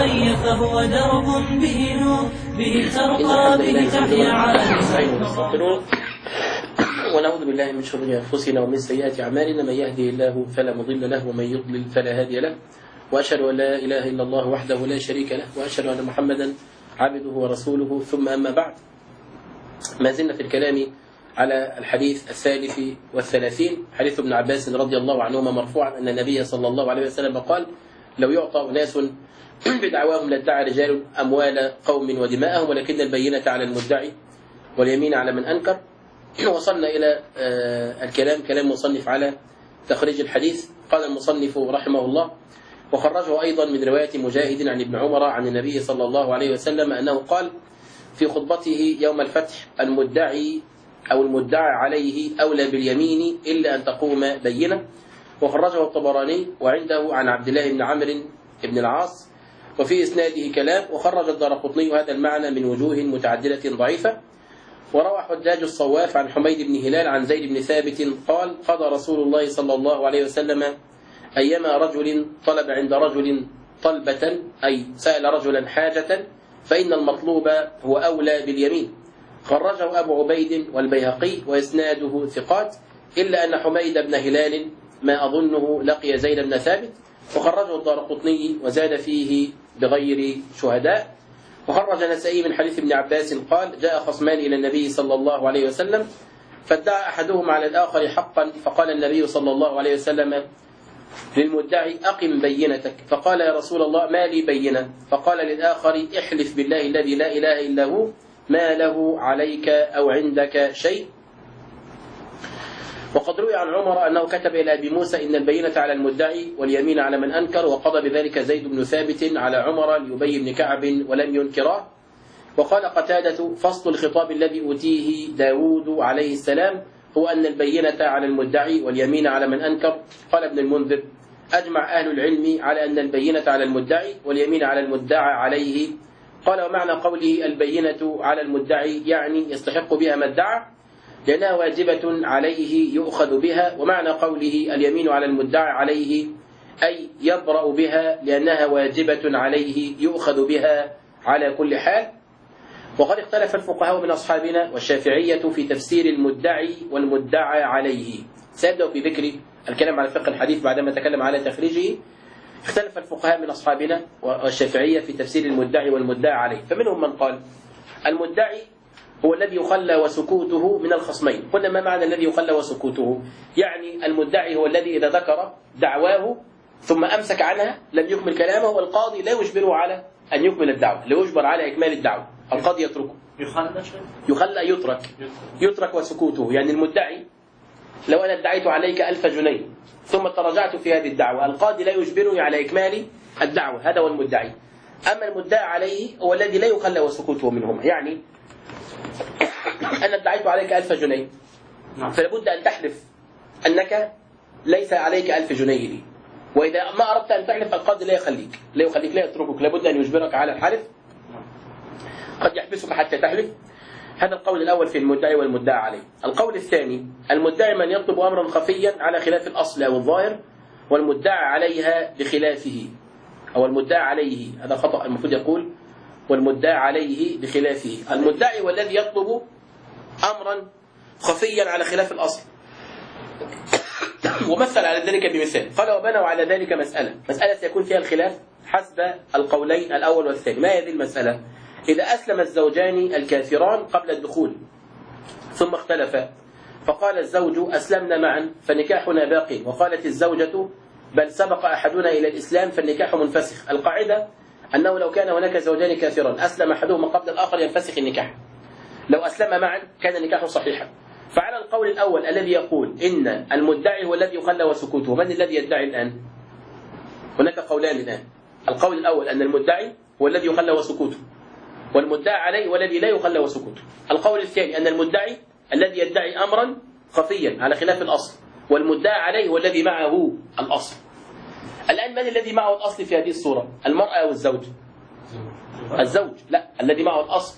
أخي فهو درب به نور، به ترقى به تحيا عالم. ونعوذ بالله من شرور أنفسنا ومن سيئات أعمالنا، من يهده الله فلا مضل له ومن يضلل فلا هادي له، وأشهد أن لا إله إلا الله وحده لا شريك له، وأشهد أن محمدا عبده ورسوله، ثم أما بعد. ما زلنا في الكلام على الحديث 33 حديث ابن عباس رضي الله عنهما مرفوعا أن النبي صلى الله عليه وسلم قال: لو يعطى أناس بدعواهم لادعى رجال أموال قوم ودماءهم، ولكن البينة على المدعي واليمين على من أنكر. وصلنا إلى كلام مصنف على تخريج الحديث. قال المصنف رحمه الله: وخرجه أيضا من رواية مجاهد عن ابن عمر عن النبي صلى الله عليه وسلم أنه قال في خطبته يوم الفتح: المدعي أو المدعى عليه أولى باليمين إلا أن تقوم بينة. وخرجه الطبراني وعنده عن عبد الله بن عمرو بن العاص، وفي إسناده كلام. وخرج الدارقطني هذا المعنى من وجوه متعددة ضعيفة. وروى حجاج الصواف عن حميد بن هلال عن زيد بن ثابت قال: قضى رسول الله صلى الله عليه وسلم أيما رجل طلب عند رجل طلبة، أي سأل رجلا حاجة، فإن المطلوب هو أولى باليمين. خرجه أبو عبيد والبيهقي وإسناده ثقات، إلا أن حميد بن هلال ما أظنه لقي زيد بن ثابت. وخرجه الدارقطني وزاد فيه بغير شهداء. وخرج النسائي من حديث ابن عباس قال: جاء خصمان إلى النبي صلى الله عليه وسلم فادعى أحدهما على الآخر حقا، فقال النبي صلى الله عليه وسلم للمدعي: أقم بينتك. فقال: يا رسول الله ما لي بينة؟ فقال للآخر: احلف بالله الذي لا إله إلا هو ما له عليك أو عندك شيء. وقد روي عن عمر أنه كتب إلى أبي موسى: إن البينة على المدعي واليمين على من أنكر. وقضى بذلك زيد بن ثابت على عمر لأبي بن كعب ولم ينكراه. وقال قتادة: فصل الخطاب الذي أوتيه داود عليه السلام هو أن البينة على المدعي واليمين على من أنكر. قال ابن المنذر: أجمع أهل العلم على أن البينة على المدعي واليمين على المدعى عليه. قال: ومعنى قوله البينة على المدعي يعني يستحق بها ما ادعى، لأنها واجبة عليه يؤخذ بها. ومعنى قوله اليمين على المدعى عليه أي يبرأ بها، لأنها واجبة عليه يؤخذ بها على كل حال. وقد اختلف الفقهاء من أصحابنا والشافعية في تفسير المدعي والمدعى عليه. سيبدأ في ذكر الكلام على فقه الحديث بعدما تكلم على تخريجه. اختلف الفقهاء من أصحابنا والشافعية في تفسير المدعي والمدعى عليه. فمنهم من قال المدعي هو الذي يخلى وسكوته من الخصمين. قلنا ما معنى الذي يخلى وسكوته؟ يعني المدعي هو الذي إذا ذكر دعواه ثم أمسك عنها لم يكمل كلامه، والقاضي لا يجبره على أن يكمل الدعوة، لا يجبر على إكمال الدعوة، القاضي يتركه. يخلى يترك وسكوته. يعني المدعي لو أنا ادعيت عليك 1000 جنيه ثم تراجعت في هذه الدعوة، القاضي لا يجبرني على إكمال الدعوة، هذا هو المدعي. أما المدعى عليه هو الذي لا يخلى وسكوته منهما. يعني أنا ادعيت عليك 1000 جنيه، فلابد أن تحلف أنك ليس عليك 1000 جنيه لي. وإذا ما أردت أن تحلف القاضي لا يخليك لا يتركك، لابد أن يجبرك على الحلف، قد يحبسك حتى تحلف. هذا القول الأول في المدعي والمدعى عليه. القول الثاني: المدعي من يطلب أمرا خفيا على خلاف الأصل أو الظاهر، والمدعى عليها بخلافه، أو المدعى عليه، هذا خطأ، المفروض يقول والمدعى عليه بخلافه. المدعي والذي يطلب أمرا خفيا على خلاف الأصل، ومثل على ذلك بمثال. قال: وبنوا على ذلك مسألة سيكون فيها الخلاف حسب القولين الأول والثاني. ما هذه المسألة؟ إذا أسلم الزوجان الكافران قبل الدخول ثم اختلفا، فقال الزوج: أسلمنا معا فنكاحنا باق، وقالت الزوجة: بل سبق أحدنا إلى الإسلام فالنكاح منفسخ. القاعدة أنه لو كان هناك زوجان كافران أسلم أحدهما قبل الآخر ينفسخ النكاح. لو أسلم معا كان النكاح صحيحا. فعلى القول الأول الذي يقول إن المدعي هو الذي يخلى وسكوته، من الذي يدعي الآن؟ هناك قولان الآن. القول الأول أن المدعي هو الذي يخلى وسكوته، والمدعى عليه والذي لا يخلى وسكوته. القول الثاني أن المدعي الذي يدعي أمرا خفيا على خلاف الأصل، والمدعى عليه هو الذي معه الأصل. الآن من الذي معه الأصل في هذه الصورة؟ المرأة أو الزوج؟ الزوج. لا، الذي معه الأصل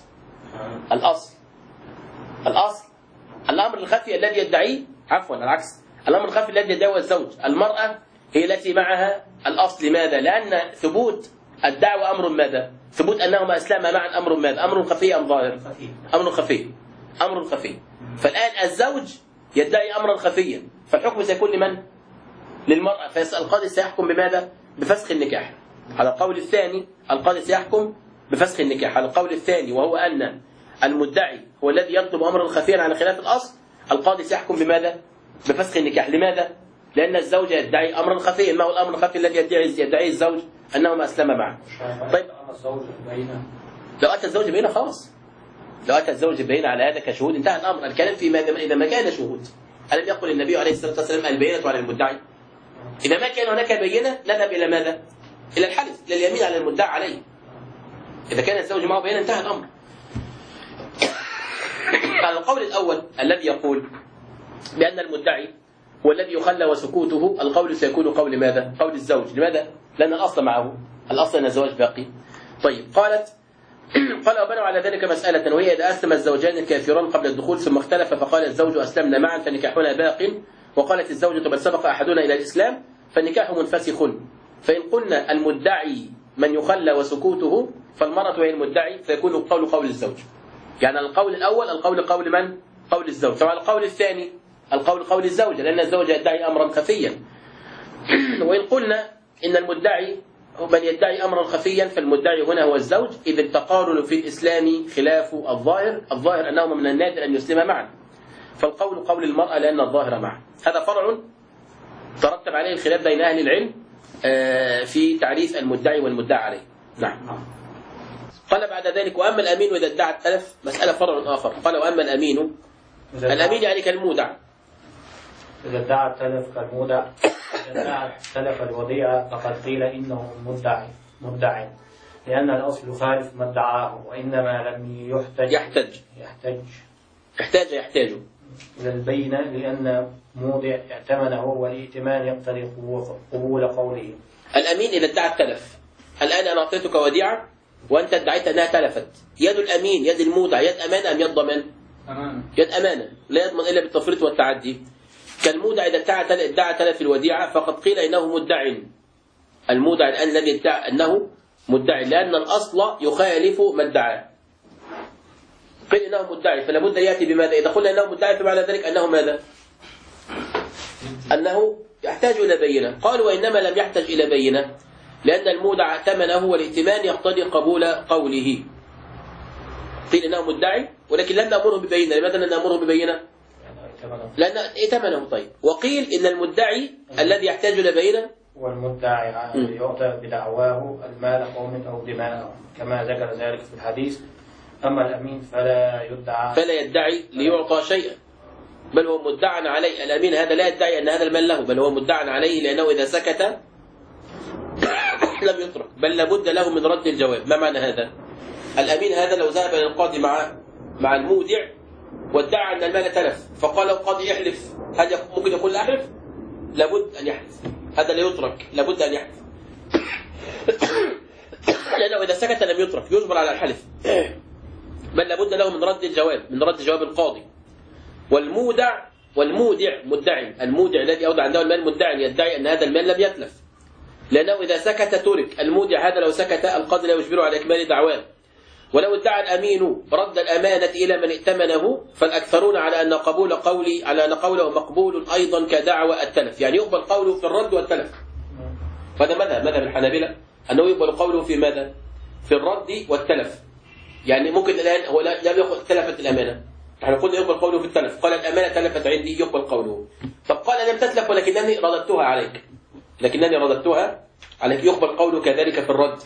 الأمر الخفي الذي يدعيه، عفوا العكس، الأمر الخفي الذي يدعيه الزوج. المرأة هي التي معها الأصل. لماذا؟ لأن ثبوت الدعوة أمر ماذا؟ ثبوت أنهما أسلما معا أمر ماذا؟ أمر خفي أم ظاهر؟ أمر خفي. أمر خفي. فالآن الزوج يدعي أمرا خفيا، فالحكم سيكون لمن؟ للمرأة. فالقاضي سيحكم بماذا؟ بفسخ النكاح. على القول الثاني القاضي سيحكم بفسخ النكاح. على القول الثاني وهو أن المدعي هو الذي يطلب أمرا خفيا على خلاف الأصل، القاضي سيحكم بماذا؟ بفسخ النكاح. لماذا؟ لأن الزوج يدعي أمرا خفيا. ما هو الأمر الخفي الذي يدعيه الزوج؟ أنهما أسلما معا. طيب لو أتى الزوج بينه خلاص، لو أتى الزوج بينه على هذا كشهود انتهى الأمر. الكلام في إذا ما كان شهود. ألم يقل النبي عليه الصلاة والسلام البينة على المدعي؟ إذا ما كان هناك بينة نذهب إلى ماذا؟ إلى الحلف، إلى اليمين على المدعى عليه. إذا كان الزوج معه بينة انتهى الأمر. على القول الأول الذي يقول بأن المدعي هو الذي يخلى وسكوته، القول سيكون قول ماذا؟ قول الزوج. لماذا؟ لأن الأصل معه، الأصل أن الزواج باقي. طيب قال وبنوا على ذلك مسألة، وهي إذا أسلم الزوجان الكافران قبل الدخول ثم اختلف فقال الزوج أسلمنا معا فنكاحنا باق، وقالت الزوجة بل سبق أحدنا إلى الإسلام فالنكاح منفسخ. فإن قلنا المدعي من يخلى وسكوته فالمرأة هي المدعي، فيكون القول قول الزوج. يعني القول الأول القول قول من؟ قول الزوج. طبعا القول الثاني القول قول الزوجة، لأن الزوجة يدعي أمرا خفيا. وإن قلنا إن المدعي من يدعي أمرا خفيا فالمدعي هنا هو الزوج، إذ التقارن في الإسلام خلاف الظاهر أنهما من النادر أن يسلم معا، فالقول قول المرأة لأن الظاهر معا. هذا فرع ترتب عليه الخلاف بين أهل العلم في تعريف المدعي والمدعى عليه. نعم. قال بعد ذلك وأما الأمين إذا ادعى التلف، مسألة فرع آخر. قال وأما الأمين، الأمين يعني كالمودع. إذا ادعى التلف كالمودع، إذا ادعى تلف الوديعة فقد قيل إنه مدعي لأن الأصل خالف ما ادعاه، وإنما لم يحتاج إلى البينة، لأن مودع اعتمنه والائتمان يقتضي قبول قوله. الأمين إذا ادعى التلف، الآن أنا أعطيتك وديعة وأنت ادعيت أنها تلفت، يد الأمين يد المودع يد أمانة أم يد ضمان؟ يد أمانة، لا يضمن إلا بالتفريط والتعدي. كالمودع إذا ادعى تلف الوديعة فقد قيل إنه مدعي. المودع الآن الذي ادعى أنه مدعي، لأن الأصل يخالف ما ادعاه. قيل إنه مدعي، فلا بد يأتي بماذا؟ إذا قلنا إنه مدعي فمعنى ذلك أنه ماذا؟ أنه يحتاج إلى بينة. قالوا وإنما لم يحتاج إلى بينة لأن المودع اعتمنه والائتمان يقتضي قبول قوله. قيل إنه مدعي ولكن لم نأمره ببينة. لماذا لم نأمره ببينة؟ لأن ائتمنه. طيب وقيل إن المدعي الذي يحتاج إلى بينة والمدعي يعطى بدعواه المال قوم أو دماء كما ذكر ذلك في الحديث. أما الأمين فلا يدعي ليعطى شيئا، بل هو مدعى عليه. الأمين هذا لا يدعي أن هذا المال له، بل هو مدعى عليه، لأنه إذا سكت لم يترك، بل لابد له من رد الجواب. ما معنى هذا؟ الأمين هذا لو ذهب إلى القاضي مع المودع وادعى أن المال تلف، فقال القاضي احلف، هل ممكن يقول لا أحلف؟ لابد أن يحلف، هذا لا يترك، لابد أن يحلف. لأنه إذا سكت لم يترك، يجبر على الحلف، بل لابد له من رد الجواب، من رد جواب القاضي. والمودع مدعي، المودع الذي أودع عنده المال مدعي، يدعي أن هذا المال لم يتلف، لأنه إذا سكت ترك. المودع هذا لو سكت القاضي لا يجبره على إكمال دعواه. ولو ادعى الأمين رد الأمانة إلى من ائتمنه فالأكثرون على أن قوله مقبول أيضا كدعوى التلف، يعني يقبل قوله في الرد والتلف. هذا مذهب الحنابلة أنه يقبل قوله في ماذا؟ في الرد والتلف. يعني ممكن الآن هو لم يقل تلفت الأمانة، نحن قلنا يقبل قوله في التلف، قال الأمانة تلفت عندي، يقبل قوله. طب قال لم تتلف ولكنني رددتها عليك، يقبل قوله كذلك في الرد.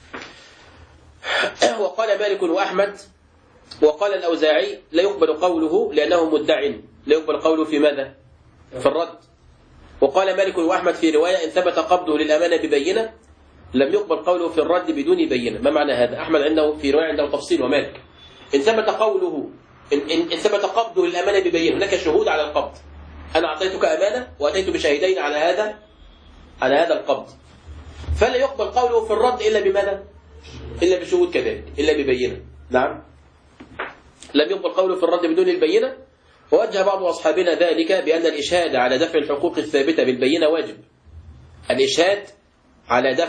وقال مالك وأحمد وقال الأوزاعي لا يقبل قوله لأنه مدعي، لا يقبل قوله في ماذا؟ في الرد. وقال مالك وأحمد في رواية إن ثبت قبضه للأمانة ببينة لم يقبل قوله في الرد بدون بينة. ما معنى هذا؟ أحمد عنده في رواية عنده تفصيل، ومالك إن ثبت قوله إن ثبت قبضه للأمانة ببينة، هناك شهود على القبض، أنا أعطيتك أمانة وأتيت بشاهدين على هذا القبض، فلا يقبل قوله في الرد إلا بماذا؟ إلا بشهود كذلك، إلا ببينة. نعم، لم يقبل قوله في الرد بدون البينة. ووجه بعض أصحابنا ذلك بأن الإشهاد على دفع الحقوق الثابتة بالبينة واجب. الإشهاد على دفع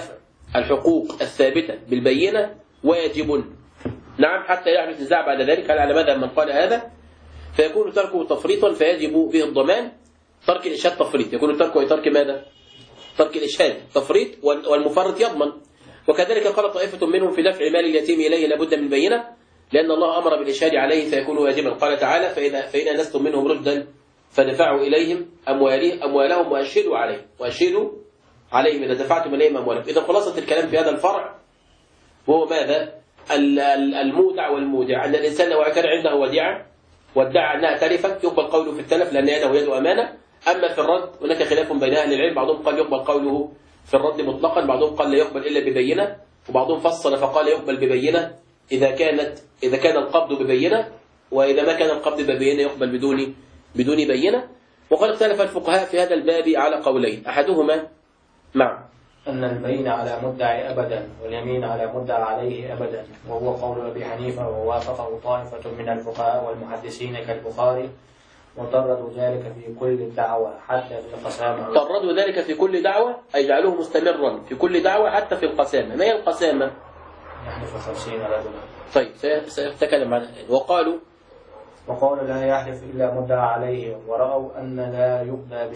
الحقوق الثابتة بالبينة واجب. نعم، حتى يحدث نزاع بعد ذلك على مذهب من قال هذا، فيكون تركه تفريطا فيجب به الضمان. ترك الإشهاد تفريط، يكون تركه ترك ماذا؟ ترك الإشهاد تفريط، والمفرط يضمن. وكذلك قال طائفة منهم في دفع مال اليتيم إليه لابد من بينة، لأن الله أمر بالإشهاد عليه فيكون واجبا. قال تعالى: فإن أنستم منهم رشدا فدفعوا إليهم أموالهم وأشهدوا عليهم إذا دفعتم إليهم أموالهم. إذا خلاصة الكلام في هذا الفرع وهو ماذا؟ المودع والمودع، أن الإنسان لو كان عنده وديعة وادعى أنها تلفت يقبل قوله في التلف لأن يده يد أمانة. أما في الرد هناك خلاف بين أهل العلم، بعضهم قال يقبل قوله في الرد مطلقا، بعضهم قال لا يقبل إلا ببينة، وبعضهم فصل فقال يقبل ببينة إذا كان القبض ببينة، وإذا ما كان القبض ببينة يقبل بدون بينة. وقد اختلف الفقهاء في هذا الباب على قولين، أحدهما أن البين على مدعي أبدا واليمين على مدعى عليه أبدا، وهو قول أبي حنيفة ووافقه طائفة من الفقهاء والمحدثين كالبخاري، وطردوا ذلك في كل دعوة حتى في القسامة. طردوا ذلك في كل دعوة أي جعلوه مستمرا في كل دعوة حتى في القسامة. ما هي القسامة؟ يحلف 50 رجلا. طيب سيتكلم عنها. وقالوا لا يحلف إلا مدعى عليه، ورأوا أن لا يقبل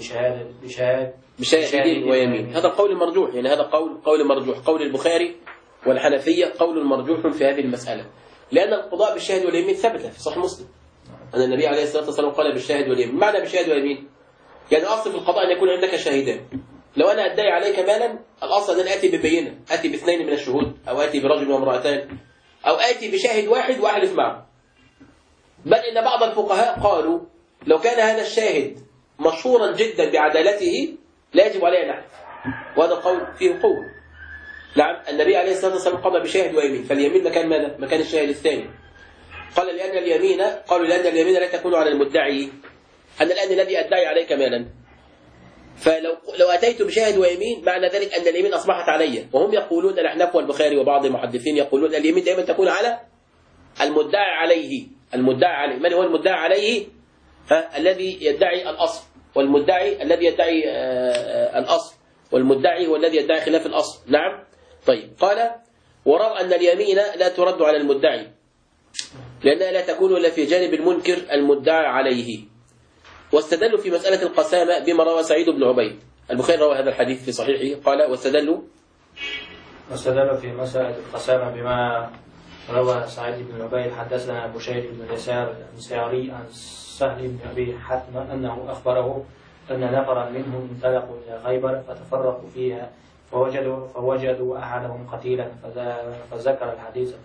بشاهد ويمين. هذا القول المرجوح، يعني هذا قول مرجوح، قول البخاري والحنفية قول مرجوح في هذه المسألة، لأن القضاء بالشاهد واليمين ثبت في صحيح مسلم أن النبي عليه الصلاة والسلام قال بالشاهد واليمين. معنى بالشاهد واليمين يعني أصل في القضاء أن يكون عندك شاهدان. لو أنا أدعي عليك مالا، الأصل أن أتي ببينة، أتي باثنين من الشهود، أو أتي برجل وامرأتان، أو أتي بشاهد واحد وأحلف معه. بل إن بعض الفقهاء قالوا لو كان هذا الشاهد مشهورا جدا بعدالته لا يجب عليه أن يحلف، وهذا القول فيه قوة. نعم، النبي عليه الصلاة والسلام قضى بشاهد ويمين، فاليمين مكان ماذا؟ مكان الشاهد الثاني. قالوا لأن اليمين لا تكون على المدعي. أنا الآن الذي أدعي عليك مالا، فلو أتيت بشاهد ويمين معنى ذلك أن اليمين أصبحت علي. وهم يقولون، الأحناف والبخاري وبعض المحدثين يقولون اليمين دائما تكون على المدعي عليه. من هو المدعي عليه؟ الذي يدعي الأصل، والمدعي الذي يدعي الأصل، والمدعي هو الذي يدعي خلاف الأصل. نعم. طيب، قال: ورأوا أن اليمين لا ترد على المدعي لأنها لا تكون إلا في جانب المنكر المدعى عليه. واستدلوا في مسألة القسامة بما روى سعيد بن عبيد. البخاري روى هذا الحديث في صحيحه. قال: واستدلوا في مسألة القسامة بما روى سعيد بن عبيد. حدثنا بشير بن يسار المسياري عن سهل بن أبي حتم أنه أخبره أن نفرا منهم انطلقوا إلى خيبر فتفرقوا فيها فوجدوا أحدهم قتيلا فذكر الحديث.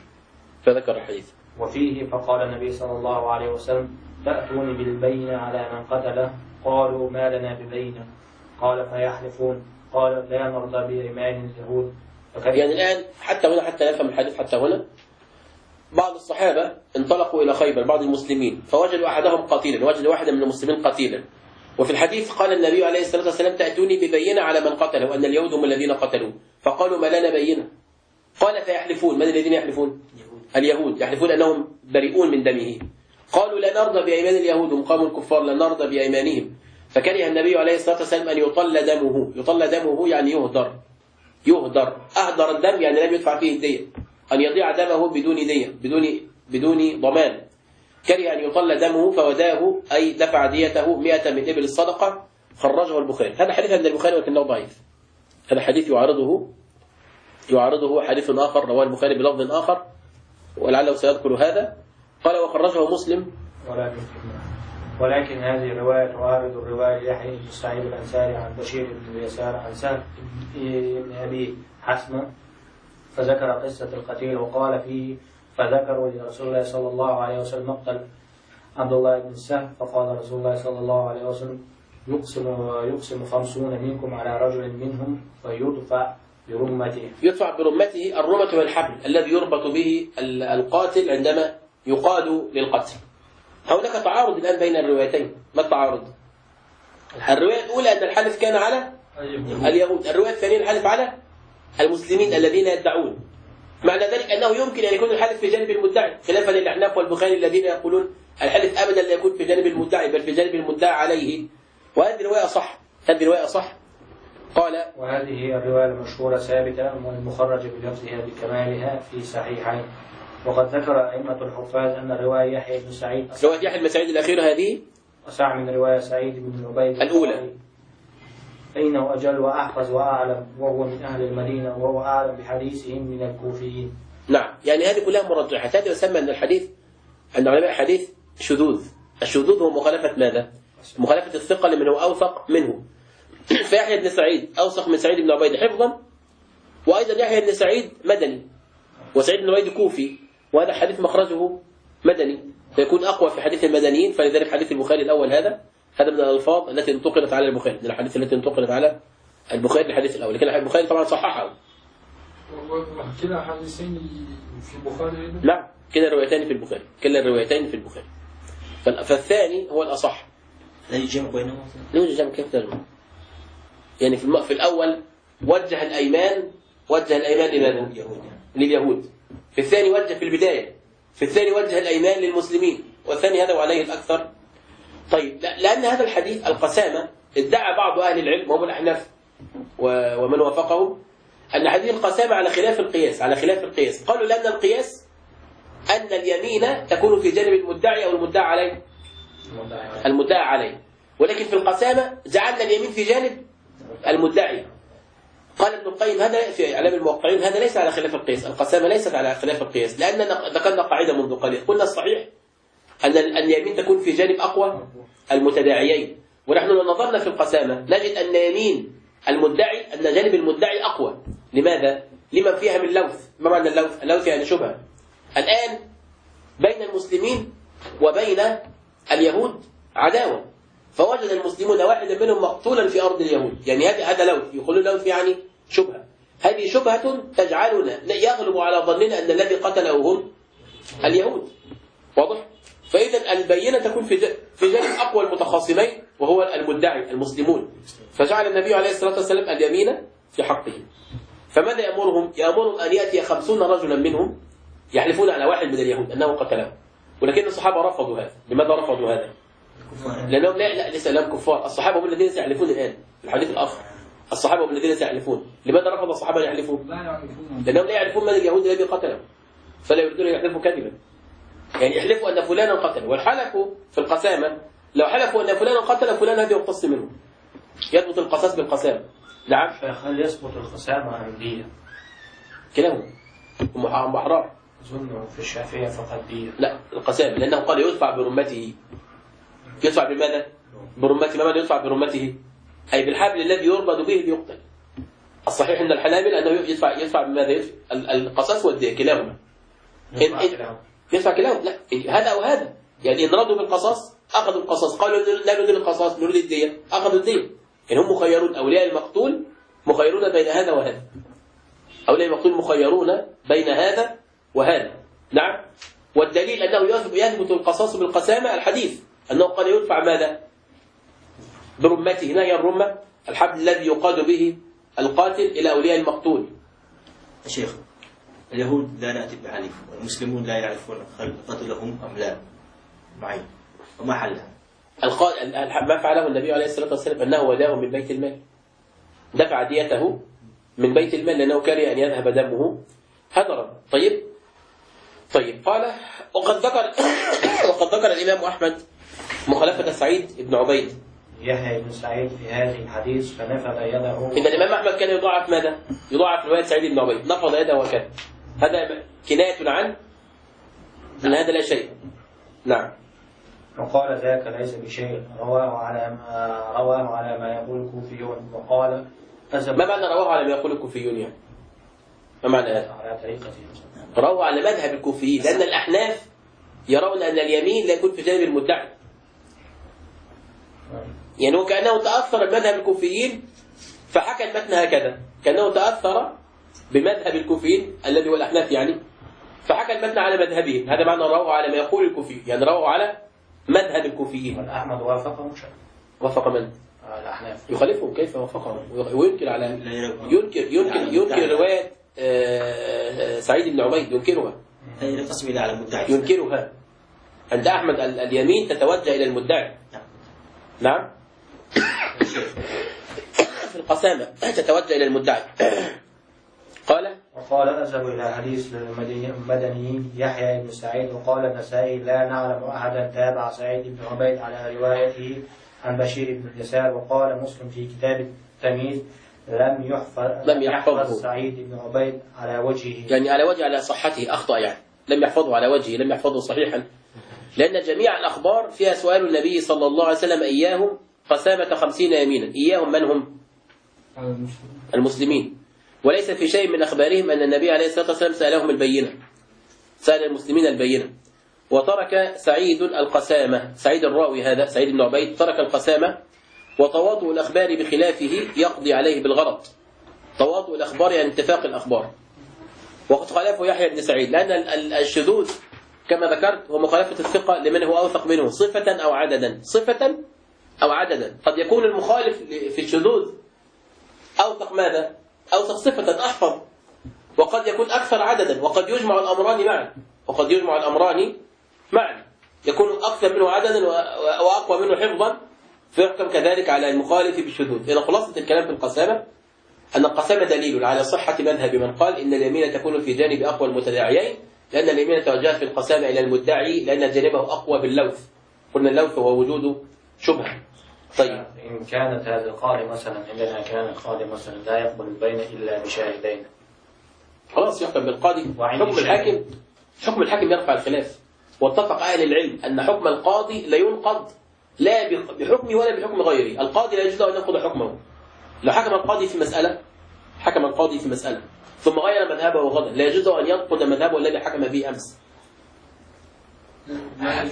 وفيه فقال النبي صلى الله عليه وسلم: تأتوني بالبينة على من قتله. قالوا: ما لنا ببينة؟ قال: فيحلفون. قال: لا نرضى بإيمان اليهود. يعني الآن حتى نفهم الحديث حتى هنا، بعض الصحابة انطلقوا إلى خيبر، بعض المسلمين، فوجدوا أحدهم قتيلا، وجدوا واحدا من المسلمين قتيلا. وفي الحديث قال النبي عليه الصلاة والسلام: تأتوني ببينة على من قتله، وأن اليهود هم الذين قتلوه. فقالوا: ما لنا بينة؟ قال: فيحلفون. من الذين يحلفون؟ اليهود يحلفون أنهم بريئون من دمه. قالوا: لا نرضى بأيمان اليهود، هم قوم الكفار، لا نرضى بأيمانهم. فكره النبي عليه الصلاة والسلام أن يطل دمه يعني يهدر. أهدر الدم يعني لم يدفع فيه الدية، أن يضيع دمه بدون دية، بدون ضمان. كره أن يطل دمه فوداه أي دفع ديته 100 من إبل الصدقة. خرجه البخاري. هذا حديث عند البخاري ولكنه ضعيف. هذا حديث يعارضه حديث آخر رواه البخاري بلفظ آخر، ولعله سيذكر هذا. قال: وخرجه مسلم. ولكن هذه الرواية تعارض الرواية يحيى بن سعيد الأنصاري عن بشير بن يسار عن سهل بن أبي حسمة، فذكر قصة القتيل وقال فيه: فذكروا لرسول الله صلى الله عليه وسلم مقتل عبد الله بن السهل، فقال رسول الله صلى الله عليه وسلم: يقسم 50 منكم على رجل منهم ويدفع برمته. يدفع برمته. الرمة والحبل الذي يربط به القاتل عندما يقاد للقتل. هناك تعارض الآن بين الروايتين. ما التعارض؟ الرواية الأولى أن الحلف كان على اليهود، الرواية الثانية الحلف على المسلمين الذين يدعون. معنى ذلك أنه يمكن أن يكون الحلف في جانب المدعي، خلافا للأحناف والبخاري الذين يقولون الحلف أبدا لا يكون في جانب المدعي بل في جانب المدعى عليه. وهذه الرواية صح. قال وهذه هي الرواية المشهورة ثابتة والمخرجة بلفظها بكمالها في صحيحين. وقد ذكر أئمة الحفاظ أن الرواية يحيى بن سعيد رواية يحيى بن سعيد الأخيرة هذه أصح من رواية سعيد بن عبيد الأولى، فإنه أجل وأحفظ وأعلم، وهو من أهل المدينة، وهو أعلم بحديثهم من الكوفيين. نعم، يعني هذه كلها مرجحات. هذا يسمى أن الحديث عند علماء الحديث شذوذ. الشذوذ هو مخالفة ماذا؟ مخالفة الثقة لمن هو أوثق منه. فيحيى بن سعيد أوثق من سعيد بن عبيد حفظا، وأيضا يحيى بن سعيد مدني، وسعيد بن عبيد كوفي، وهذا حديث مخرجه مدني، فيكون أقوى في حديث المدنيين. فلذلك حديث البخاري الأول هذا من الألفاظ التي انتقلت على البخاري، من الحديث التي انتقلت على البخاري الحديث الأول، لكن البخاري طبعا صححه. كلا حديثين في البخاري؟ نعم، كلا الروايتين في البخاري، كلا الروايتين في البخاري. فالثاني هو الأصح. لا يجمع بينهما؟ لا يوجد جمع. كيف تجمع؟ يعني في الأول وجه الأيمان لماذا؟ لليهود. في الثاني وجه في البداية، في الثاني وجه الأيمان للمسلمين، والثاني هذا وعليه الأكثر. طيب، لأن هذا الحديث القسامة ادعى بعض أهل العلم وهم الأحناف ومن وافقهم أن حديث القسامة على خلاف القياس. قالوا لأن القياس أن اليمين تكون في جانب المدعي أو المدعى عليه، ولكن في القسامة جعلنا اليمين في جانب المدعي. قال ابن القيم هذا في إعلام الموقعين هذا ليس على خلاف القياس، القسامة ليست على خلاف القياس، لأننا ذكرنا قاعدة منذ قليل، قلنا الصحيح أن اليمين تكون في جانب أقوى المتداعيين، ونحن لو نظرنا في القسامة نجد أن يمين المدعي أن جانب المدعي أقوى. لماذا؟ لما فيها من لوث. ما معنى اللوث؟ اللوث يعني شبهة. الآن بين المسلمين وبين اليهود عداوة، فوجد المسلمون واحدا منهم مقتولا في أرض اليهود، يعني هذا لوث، يقولون لوث يعني شبهة. هذه شبهة تجعلنا يغلب على ظننا أن الذي قتله هم اليهود. واضح؟ فإذا البينة تكون في جانب أقوى المتخاصمين وهو المدعي المسلمون، فجعل النبي عليه الصلاة والسلام اليمين في حقه. فماذا يأمرهم؟ يأمرهم أن يأتي 50 رجلا منهم يحلفون على واحد من اليهود أنه قتله، ولكن الصحابة رفضوا هذا. لماذا رفضوا هذا؟ لأنهم ليس لهم كفار. الصحابة هم الذين سيحلفون الآن، الحديث الآخر الصحابة هم الذين سيحلفون. لماذا رفض الصحابة أن يحلفوا؟ لأنهم لا يعرفون من اليهود الذي قتله، فلا يريدون أن يحلفوا كذبا. يعني يحلفوا أن فلانا قتل، والحلفوا في القسامة لو حلفوا أن فلانا قتل فلان هذا يقتص منه، يضبط القصاص بالقسامة. نعم. فهل يثبت القسامة عن دية؟ كلاهما هم أحرار. أظن في الشافعية فقط دية. لا، القسامة، لأنه قال يدفع برمته. يدفع بماذا؟ برمته. ما معنى يدفع برمته؟ أي بالحبل الذي يربط به ليقتل. الصحيح أن الحنابل أنه يدفع بماذا؟ القصاص والدية كلاهما. يدفع كلاهما. لا، هذا أو هذا. يعني إن رضوا بالقصاص أخذوا القصاص، قالوا لا نريد القصاص نريد الدية، أخذوا الدية. يعني هم مخيرون، أولياء المقتول مخيرون بين هذا وهذا. أولياء المقتول مخيرون بين هذا وهذا. نعم. والدليل أنه يثبت القصاص بالقسامة الحديث أنه قال يدفع ماذا؟ برمته. ما هي الرمة؟ الحبل الذي يقاد به القاتل إلى أولياء المقتول. يا شيخ، اليهود لا نأتي بحليف، والمسلمون لا يعرفون قتلهم أم لا معين، وما حلها؟ ما فعله النبي عليه الصلاة والسلام أنه وداه من بيت المال، دفع ديته من بيت المال لأنه كره أن يذهب دمه هدرا. طيب قال وقد ذكر الإمام أحمد مخالفة سعيد بن عبيد يحيى بن سعيد في هذه الحديث فنفذ يده. إن الإمام أحمد كان يضاعف ماذا؟ يضاعف رواية سعيد بن عبيد، نفض يده وكان هذا كناية عن أن هذا لا شيء. نعم. وقال ذاك ليس بشيء، رواه على ما يقول الكوفيون. وقال ما معنى رواه على ما يقول الكوفيون يعني؟ ما معنى هذا؟ على طريقته رواه على مذهب الكوفيين، لأن الأحناف يرون أن اليمين لا يكون في جانب المدعي. يعني وكأنه تأثر بمذهب الكوفيين فحكى المتن هكذا، كأنه تأثر بمذهب الكوفيين الذي هو الأحناف يعني، فحكى المتن على مذهبهم. هذا معنى رواه على ما يقول الكوفيين، يعني رواه على مذهب الكوفيين. والأحمد وافقه مش وافق من؟ الأحناف. يخالفهم كيف وافقهم؟ وينكر على ينكر رواية سعيد بن عبيد، ينكرها. ينكرها. عند أحمد اليمين تتوجه إلى المدعي. نعم. في القسامة تتوجه إلى المدعي. قال وقال أذهب إلى حديث المدني يحيى بن سعيد. وقال النسائي لا نعلم أحدا تابع سعيد بن عبيد على روايته عن بشير بن اليسار. وقال مسلم في كتاب التمييز لم يحفظ سعيد بن عبيد على وجهه، يعني على وجه على صحته أخطأ، يعني لم يحفظه على وجهه، لم يحفظه صحيحا، لأن جميع الأخبار فيها سؤال النبي صلى الله عليه وسلم إياهم قسامة 50 يمينا. إياهم من هم؟ المسلمين. وليس في شيء من أخبارهم أن النبي عليه الصلاة والسلام سألهم البينة، سأل المسلمين البينة. وترك سعيد القسامة، سعيد الراوي هذا سعيد بن عبيد ترك القسامة، وتواطؤ الأخبار بخلافه يقضي عليه بالغلط. تواطؤ الأخبار يعني اتفاق الأخبار. وقد خالفه يحيى بن سعيد، لأن الشذوذ كما ذكرت هو مخالفة الثقة لمن هو أوثق منه صفة أو عددا. صفة أو عددا. قد يكون المخالف في الشذوذ أوثق ماذا؟ أوثق صفة أحفظ، وقد يكون أكثر عددا، وقد يجمع الأمران معا، وقد يجمع الأمران معا، يكون أكثر منه عددا وأقوى منه حفظا، فيحكم كذلك على المخالف بالشذوذ. إذا خلاصة الكلام في القسامة أن القسامة دليل على صحة مذهب من قال إن اليمين تكون في جانب أقوى المتداعيين، لأن اليمين توجهت في القسامة إلى المدعي لأن جانبه أقوى باللوث. قلنا اللوث هو وجود شبهة. طيب إن كانت هذا القاضي مثلا عندنا كان القاضي مثلا لا يقبل البينة إلا بشاهدين، خلاص يحكم بالقاضي. حكم الحاكم يرفع الخلاف. واتفق أهل العلم أن حكم القاضي لا ينقض لا بحكمه ولا بحكم غيره. القاضي لا يجوز له أن ينقض حكمه. لو حكم القاضي في مسألة ثم غير مذهبه غدا، لا يجوز له أن ينقض مذهبه الذي حكم به أمس. نعم،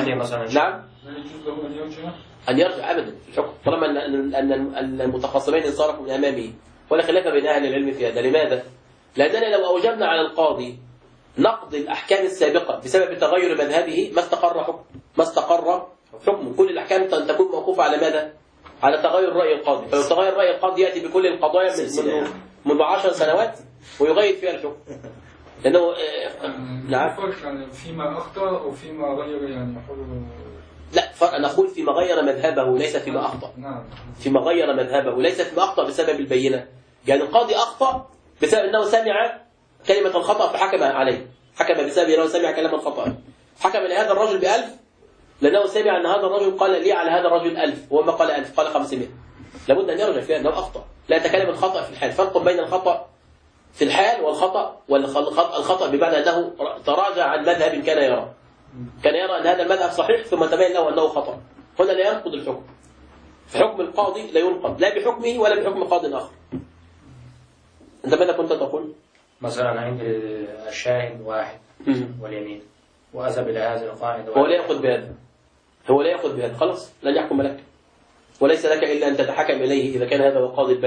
أن يرجع أبدا في الحكم طالما أن المتخاصمين انصرفوا من أمامه، ولا خلاف بين أهل العلم في هذا. لماذا؟ لأننا لو أوجبنا على القاضي نقض الأحكام السابقة بسبب تغير مذهبه ما استقر حكم. كل الأحكام تكون موقوفة على ماذا؟ على تغير رأي القاضي. فلو تغير رأي القاضي يأتي بكل القضايا منذ 10 سنوات ويغير فيها الحكم. لأنه نعم فيما أخطأ أو فيما غير يعني لا فرق. نقول فيما غير مذهبه ليس فيما أخطأ. فيما غير مذهبه ليس فيما أخطأ بسبب البينة. يعني القاضي أخطأ بسبب أنه سمع كلمة الخطأ فحكم عليه، حكم بسبب أنه سمع كلمة الخطأ، حكم لهذا الرجل ب1000 لأنه سمع أن هذا الرجل قال لي على هذا الرجل 1000 وما قال 1000 قال 500. لابد أن يرجع فيها أنه أخطأ. لا يتكلم الخطأ في الحال. فرق بين الخطأ في الحال والخطأ بمعنى أنه تراجع عن مذهب كان يرى أن هذا المذهب صحيح ثم تبين له أنه خطأ. هنا لا ينقض الحكم. فحكم القاضي لا ينقض لا بحكمه ولا بحكم قاض آخر. أنت ماذا كنت تقول؟ مثلا عند الشاهد واحد واليمين وأذهب إلى هذه القاعدة، هو لا يأخذ بهذا خلاص لن يحكم لك، وليس لك إلا أن تتحكم إليه إذا كان هذا هو قاضي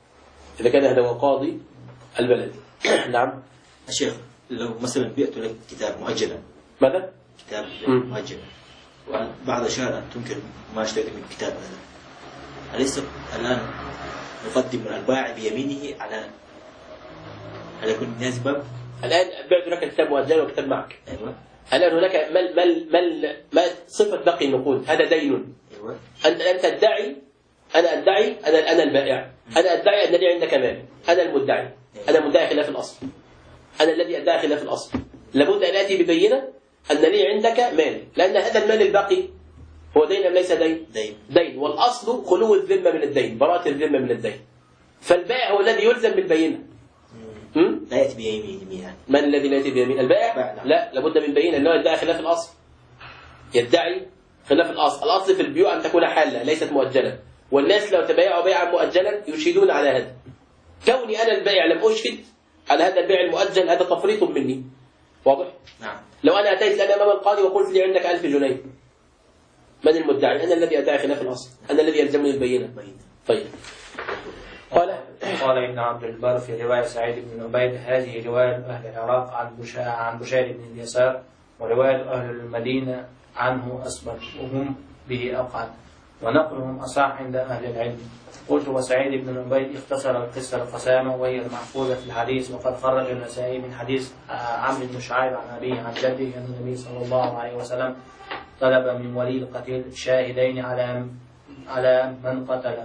البلد. نعم الشيخ، لو مثلا بيأت لك كتاب مؤجلا، ماذا؟ كتاب مؤجلا وبعد شهر أن تنكر ما اشتريت من الكتاب هذا، أليس الآن نقدم البائع بيمينه على هل يكون الناس باب؟ الآن بعت لك كتاب مؤجل وكتاب معك. أيوة. الآن هناك ما صفة باقي النقود، هذا دين. أيوة. أنت تدعي، أنا أدعي أنا البائع، أنا أدعي أن لي عندك مال، أنا المدعي. أيوة. أنا مدعي خلاف الأصل، أنا الذي أدعي خلاف الأصل. لابد أن آتي ببينة أن لي عندك مال، لأن هذا المال الباقي هو دين أم ليس دين؟ دين. والأصل خلو الذمة من الدين، براءة الذمة من الدين. فالبائع هو الذي يلزم بالبينة. لا يأتي بيمين يعني. من الذي لا يأتي بيمين؟ البائع؟ لا، لابد من بينة أنه يدعي خلاف الأصل. يدعي خلاف الأصل. الأصل في البيوع أن تكون حالة ليست مؤجلة، والناس لو تبايعوا بيعا مؤجلا يشهدون على هذا. كوني أنا البائع لم أشهد على هذا البيع المؤجل هذا تفريط مني. واضح؟ نعم. لو أنا أتيت الآن أمام القاضي وقلت لي عندك 1000 جنيه، من المدعي؟ أنا الذي أدعي خلاف الأصل، أنا الذي يلزمني البينة. طيب. قال ابن عبد البر في رواية سعيد بن عبيد هذه رواية أهل العراق عن بشير بن اليسار، ورواية أهل المدينة عنه أسبق وهم به أقعد، ونقلهم أصح عند أهل العلم. قلت وسعيد بن عبيد اختصر القصة القسامة وهي المحفوظة في الحديث، وقد خرج النسائي من حديث عمرو بن شعيب عن أبيه عن جده أن النبي صلى الله عليه وسلم طلب من ولي القتيل شاهدين على من قتله،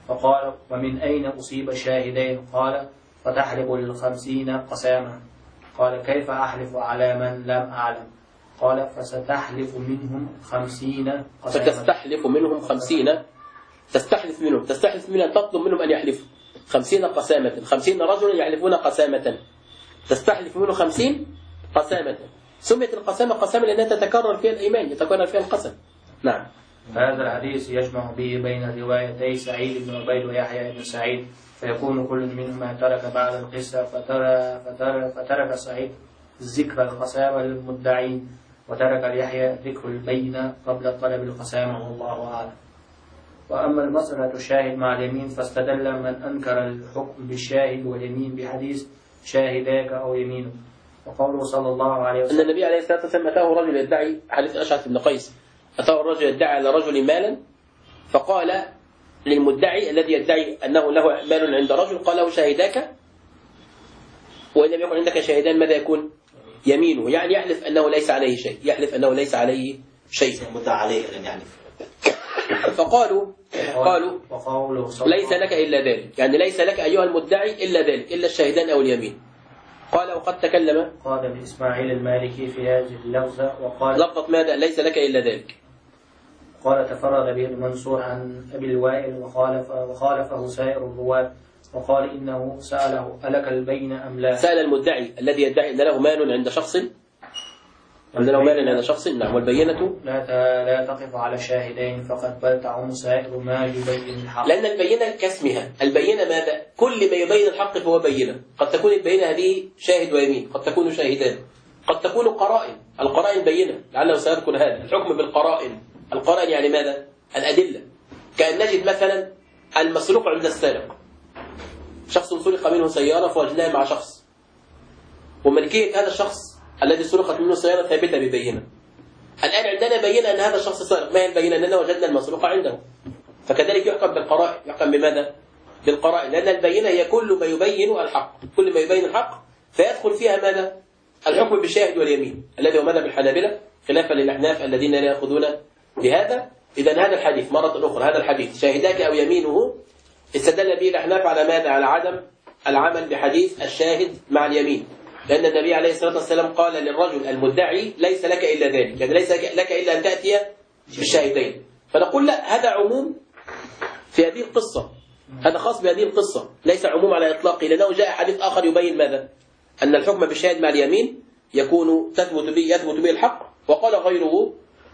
فقال: ومن أين أصيب شاهدين؟ قال: فتحلف 50 قسامة. قال: كيف أحلف على من لم أعلم؟ قال: فستحلف منهم 50 قسامة. فتستحلف منهم 50. تستحلف منهم أن تطلب منهم أن يحلفوا 50 قسامة. 50 رجلا يحلفون قسامة. تستحلف منهم 50 قسامة. سميت القسامة قسامة لأنها تتكرر فيها الإيمان، يتكرر فيها القسم. نعم. هذا الحديث يجمع به بين روايتي سعيد بن عبيد ويحيى بن سعيد، فيكون كل منهما ترك بعد القصة، فترك سعيد ذكر القسامة للمدعين، وترك اليحيى ذكر البينة قبل طلب القسامة، والله أعلم. وأما المسألة الشاهد مع اليمين، فاستدل من أنكر الحكم بالشاهد واليمين بحديث شاهداك أو يمينه، وقوله صلى الله عليه وسلم أن النبي عليه الصلاة والسلام أتاه رجل يدعي، حديث أشعث بن قيس، أتاه الرجل يدعي على رجل مالا، فقال للمدعي الذي يدعي أنه له مال عند رجل، قال له شاهداك، وإن لم يكن عندك شاهدان ماذا يكون؟ يمينه، يعني يحلف أنه ليس عليه شيء، يحلف أنه ليس عليه شيء. مدعى عليه أن يحلف. فقالوا ليس لك إلا ذلك، يعني ليس لك أيها المدعي إلا ذلك، إلا الشاهدان أو اليمين. قال: وقد تكلم قال بإسماعيل المالكي في هذه اللفظة، وقال لفظة ماذا؟ ليس لك إلا ذلك. قال: تفرد به المنصور عن أبي الوائل وخالفه سائر الرواة، وقال إنه سأله: ألك البين أم لا؟ سأل المدعي الذي يدعي أن له مال عند شخص، نعم، والبينة لا تقف على شاهدين فقط، بل تعم سائر ما يبين الحق. لأن البينة كاسمها، البينة ماذا؟ كل ما يبين الحق فهو بينة. قد تكون البينة هذه شاهد ويمين، قد تكون شاهدان، قد تكون قرائن. القرائن بينة، لعله سيذكر هذا الحكم بالقرائن. القرائن يعني ماذا؟ الأدلة. كأن نجد مثلا المسروق عند السارق، شخص سرق منه سيارة فوجدناها مع شخص، وملكية هذا الشخص الذي سرقت منه سيارة ثابتة ببينة. الآن عندنا بينة أن هذا الشخص سارق. ما هي البينة؟ أننا وجدنا المسروق عنده. فكذلك يحكم بالقرائن. يحكم بماذا؟ بالقرائن، لأن البينة هي كل ما يبين الحق، كل ما يبين الحق، فيدخل فيها ماذا؟ الحكم بالشاهد واليمين، الذي هو مذهب الحنابلة خلافا للأحناف الذين لا يأخذون بهذا. إذا هذا الحديث مرة أخرى، هذا الحديث شاهداك أو يمينه، استدل به الأحناف على ماذا؟ على عدم العمل بحديث الشاهد مع اليمين، لأن النبي عليه الصلاة والسلام قال للرجل المدعي: ليس لك إلا ذلك، يعني ليس لك إلا أن تأتي بالشاهدين. فنقول لا، هذا عموم في هذه القصة، هذا خاص بهذه القصة، ليس عموم على إطلاقه، لأنه جاء حديث آخر يبين ماذا؟ أن الحكم بالشاهد مع اليمين يكون يثبت به الحق. وقال غيره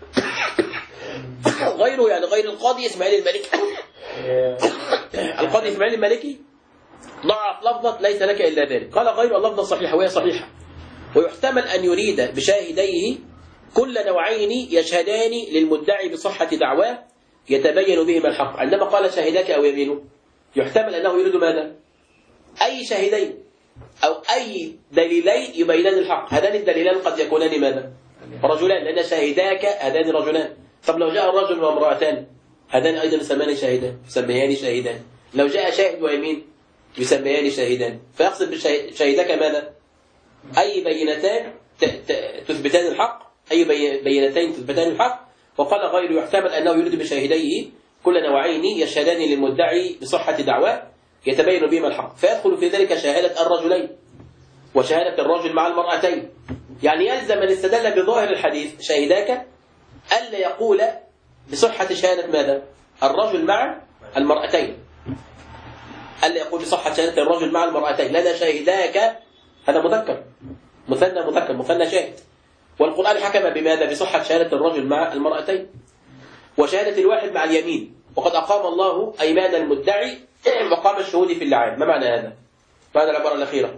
يعني غير القاضي إسماعيل المالكي القاضي إسماعيل المالكي ضعف لفظة ليس لك إلا ذلك، قال غير اللفظة صحيحة، وهي صحيحة. ويحتمل أن يريد بشاهديه كل نوعين يشهدان للمدعي بصحة دعواه يتبين بهما الحق. عندما قال شاهداك أو يمينه، يحتمل أنه يريد ماذا؟ أي شاهدين أو أي دليلين يبينان الحق. هذان الدليلان قد يكونان ماذا؟ رجلان، لأن شاهداك هذان رجلان. طب لو جاء الرجل وامرأتان، هذان أيضا يسميان شاهدان. لو جاء شاهد ويمين يسميان شاهدان. فيقصد بشاهداك ماذا؟ أي بينتان تثبتان الحق، أي بينتين تثبتان الحق. وقال غير يحتمل أنه يريد بشاهديه كل نوعين يشهدان للمدعي بصحة دعواه يتبين بهما الحق، فيدخل في ذلك شهادة الرجلين وشهادة الرجل مع المرأتين. يعني يلزم من استدل بظاهر الحديث شاهداك ألا يقول بصحة شهادة ماذا؟ الرجل مع المرأتين، ألا يقول بصحة شهادة الرجل مع المرأتين، لأن شاهداك هذا مذكر، مثنى شاهد، والقرآن حكم بماذا؟ بصحة شهادة الرجل مع المرأتين وشهادة الواحد مع اليمين. وقد أقام الله أيمان المدعي مقام الشهود في اللعان. ما معنى هذا؟ معنى العبارة الأخيرة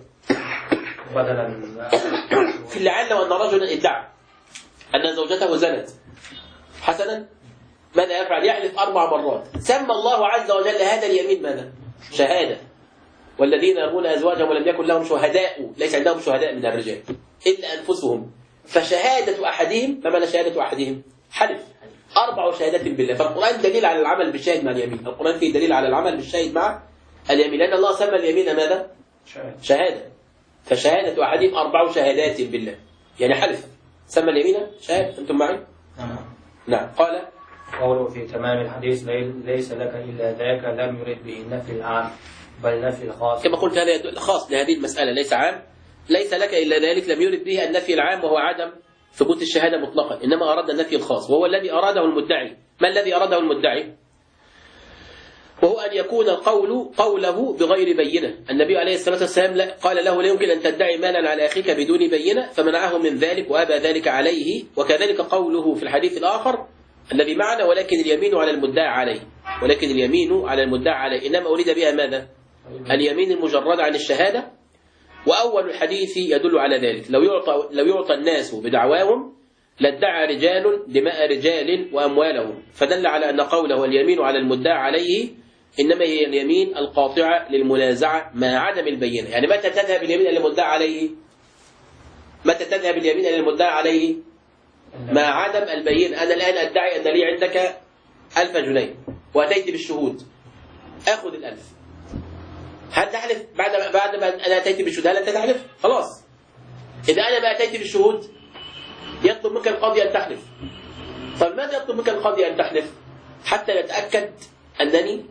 في اللعان لو أن رجلا ادعى أن زوجته زنت حسنا، ماذا يفعل؟ يحلف 4 مرات. سمى الله عز وجل هذا اليمين ماذا؟ شهادة. والذين يرمون أزواجهم ولم يكن لهم شهداء، ليس عندهم شهداء من الرجال إلا أنفسهم، فشهادة أحدهم، ما معنى شهادة أحدهم؟ حلف 4 شهادات بالله. فالقرآن دليل على العمل بالشاهد مع اليمين، القرآن فيه دليل على العمل بالشاهد مع اليمين، لأن الله سمى اليمين ماذا؟ شهادة. فشهادة أحدهم 4 شهادات بالله، يعني حلف، سمى اليمين شهادة. أنتم معي؟ نعم. قال قوله في تمام الحديث ليس لك إلا ذاك لم يرد به النفي العام بل نفي الخاص. كما قلت هذا يدل خاص لهذه المسألة، ليس عام، ليس لك إلا ذلك لم يرد به النفي العام وهو عدم ثبوت الشهادة مطلقا، إنما أراد النفي الخاص وهو الذي أراده المدعي. ما الذي أراده المدعي؟ وهو أن يكون قوله بغير بينة. النبي عليه الصلاة والسلام قال له لا يمكن أن تدعي مالا على أخيك بدون بينة، فمنعه من ذلك وأبى ذلك عليه. وكذلك قوله في الحديث الآخر الذي معنا ولكن اليمين على المدعى عليه، ولكن اليمين على المدعى عليه، إنما أريد بها ماذا؟ اليمين المجردة عن الشهادة. وأول الحديث يدل على ذلك. لو يعطى الناس بدعواهم لادعى رجال دماء رجال وأموالهم، فدل على أن قوله اليمين على المدعى عليه إنما هي اليمين القاطعة للمنازعة مع عدم البينة. يعني متى تذهب اليمين إلى المدعى عليه؟ متى تذهب اليمين إلى المدعى عليه؟ مع عدم البينة. أنا الآن أدعي أن لي عندك 1000 جنيه وأتيت بالشهود، أخذ ال1000. هل تحلف بعد ما أنا أتيت بالشهود؟ هل أنت تحلف؟ خلاص. إذا أنا ما أتيت بالشهود يطلب منك القاضي أن تحلف. طيب ماذا يطلب منك القاضي أن تحلف؟ حتى نتأكد أنني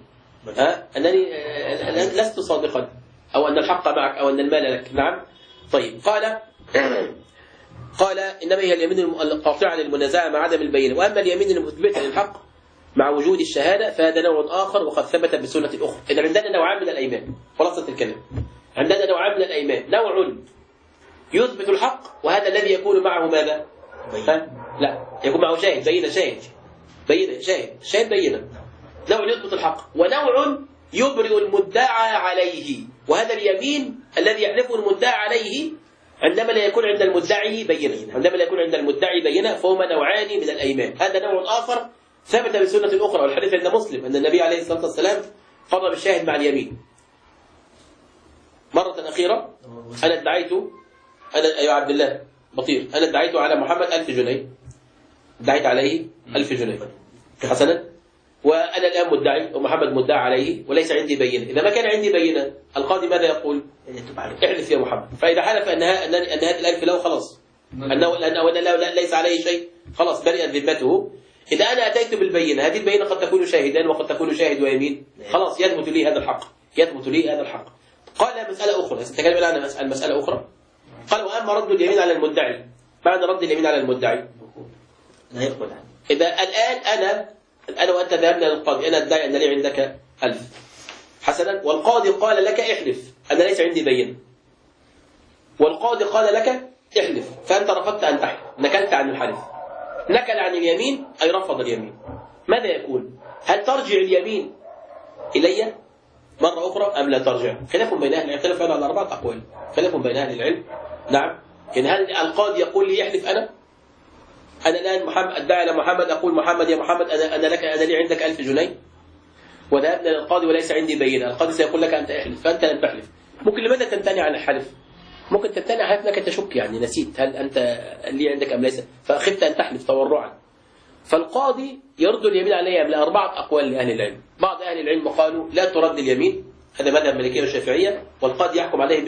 لست صادقا، أو أن الحق معك، أو أن المال لك. نعم. طيب قال إنما هي اليمين القاطعة للمنازعة مع عدم البينة. وأما اليمين المثبتة للحق مع وجود الشهادة فهذا نوع آخر وقد ثبت بسنة أخرى. إذا عندنا نوعان من الأيمان، خلاصة الكلام. عندنا نوعان من الأيمان، نوع يثبت الحق وهذا الذي يكون معه ماذا؟ لا، يكون معه شاهد بينة. نوع يثبت الحق، ونوع يبرئ المدعى عليه، وهذا اليمين الذي يحلفه المدعى عليه عندما لا يكون عند المدعي بينة، فهما نوعان من الأيمان. هذا نوع آخر ثبت بسنة أخرى، والحديث عند مسلم أن النبي عليه الصلاة والسلام قضى بالشاهد مع اليمين. مرة أخيرة أنا ادعيت، أيها عبد الله بطير، أنا ادعيت على محمد 1000 جنيه، ادعيت عليه 1000 جنيه حسنا، وأنا الآن مدعي ومحمد مدعى عليه وليس عندي بينة. إذا ما كان عندي بينة القاضي ماذا يقول؟ احلف يا محمد. فإذا حلف أن هذه 1000 له خلاص، أنه ليس عليه شيء، خلاص برئت ذمته. إذا أنا أتيت بالبينة، هذه البينة قد تكون شاهدان وقد تكون شاهد ويمين، خلاص يثبت لي هذا الحق. قال مسألة أخرى، سنتكلم الآن عن مسألة أخرى. قال وأما رد اليمين على المدعي، بعد رد اليمين على المدعي لا يقبل عنه. إذا الآن أنا وأنت ذهبنا للقاضي، أنا أدعي أن لي عندك 1000 حسنا، والقاضي قال لك احلف أنا ليس عندي بينة، والقاضي قال لك احلف، فأنت رفضت أن تحلف، نكلت عن الحلف. نكل عن اليمين أي رفض اليمين. ماذا يكون؟ هل ترجع اليمين إلي مرة أخرى أم لا ترجع؟ خلاف بين أهل العلم، خلاف على 4 أقوال، خلاف بين أهل العلم. نعم. يعني هل القاضي يقول لي احلف أنا الآن محمد أدعي على محمد، أقول محمد يا محمد أنا لي عندك 1000 جنيه وذهبنا للقاضي وليس عندي بينة، القاضي سيقول لك أنت احلف، فأنت لن تحلف. ممكن لماذا تمتنع عن الحلف؟ ممكن تمتنع حلف لك تشك، يعني نسيت هل أنت لي عندك أم ليس، فخفت أن تحلف تورعا. فالقاضي يرد اليمين عليه من 4 أقوال لأهل العلم. بعض أهل العلم قالوا لا ترد اليمين، هذا مذهب المالكية والشافعية، والقاضي يحكم عليه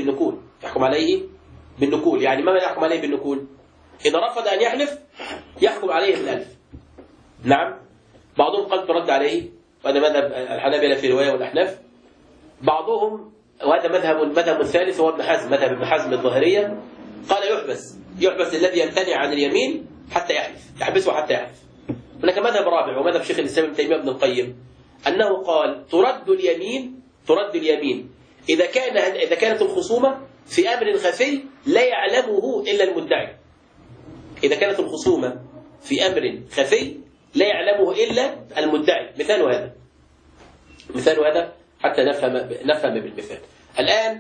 بالنكول. يعني ما يحكم عليه بالنكول؟ إذا رفض أن يحلف يحكم عليه بال1000. نعم. بعضهم قال ترد عليه، وهذا مذهب الحنابلة في رواية والأحناف. بعضهم، وهذا مذهب الثالث هو مذهب ابن حزم الظاهرية، قال يحبس الذي يمتنع عن اليمين حتى يحبسه حتى يحلف. هناك مذهب رابع ومذهب شيخ الإسلام ابن تيمية ابن القيم، أنه قال ترد اليمين إذا كانت الخصومة في أمر خفي لا يعلمه إلا المدعي. إذا كانت الخصومة في أمر خفي لا يعلمه إلا المدعي. مثال هذا حتى نفهم بالمثال. الآن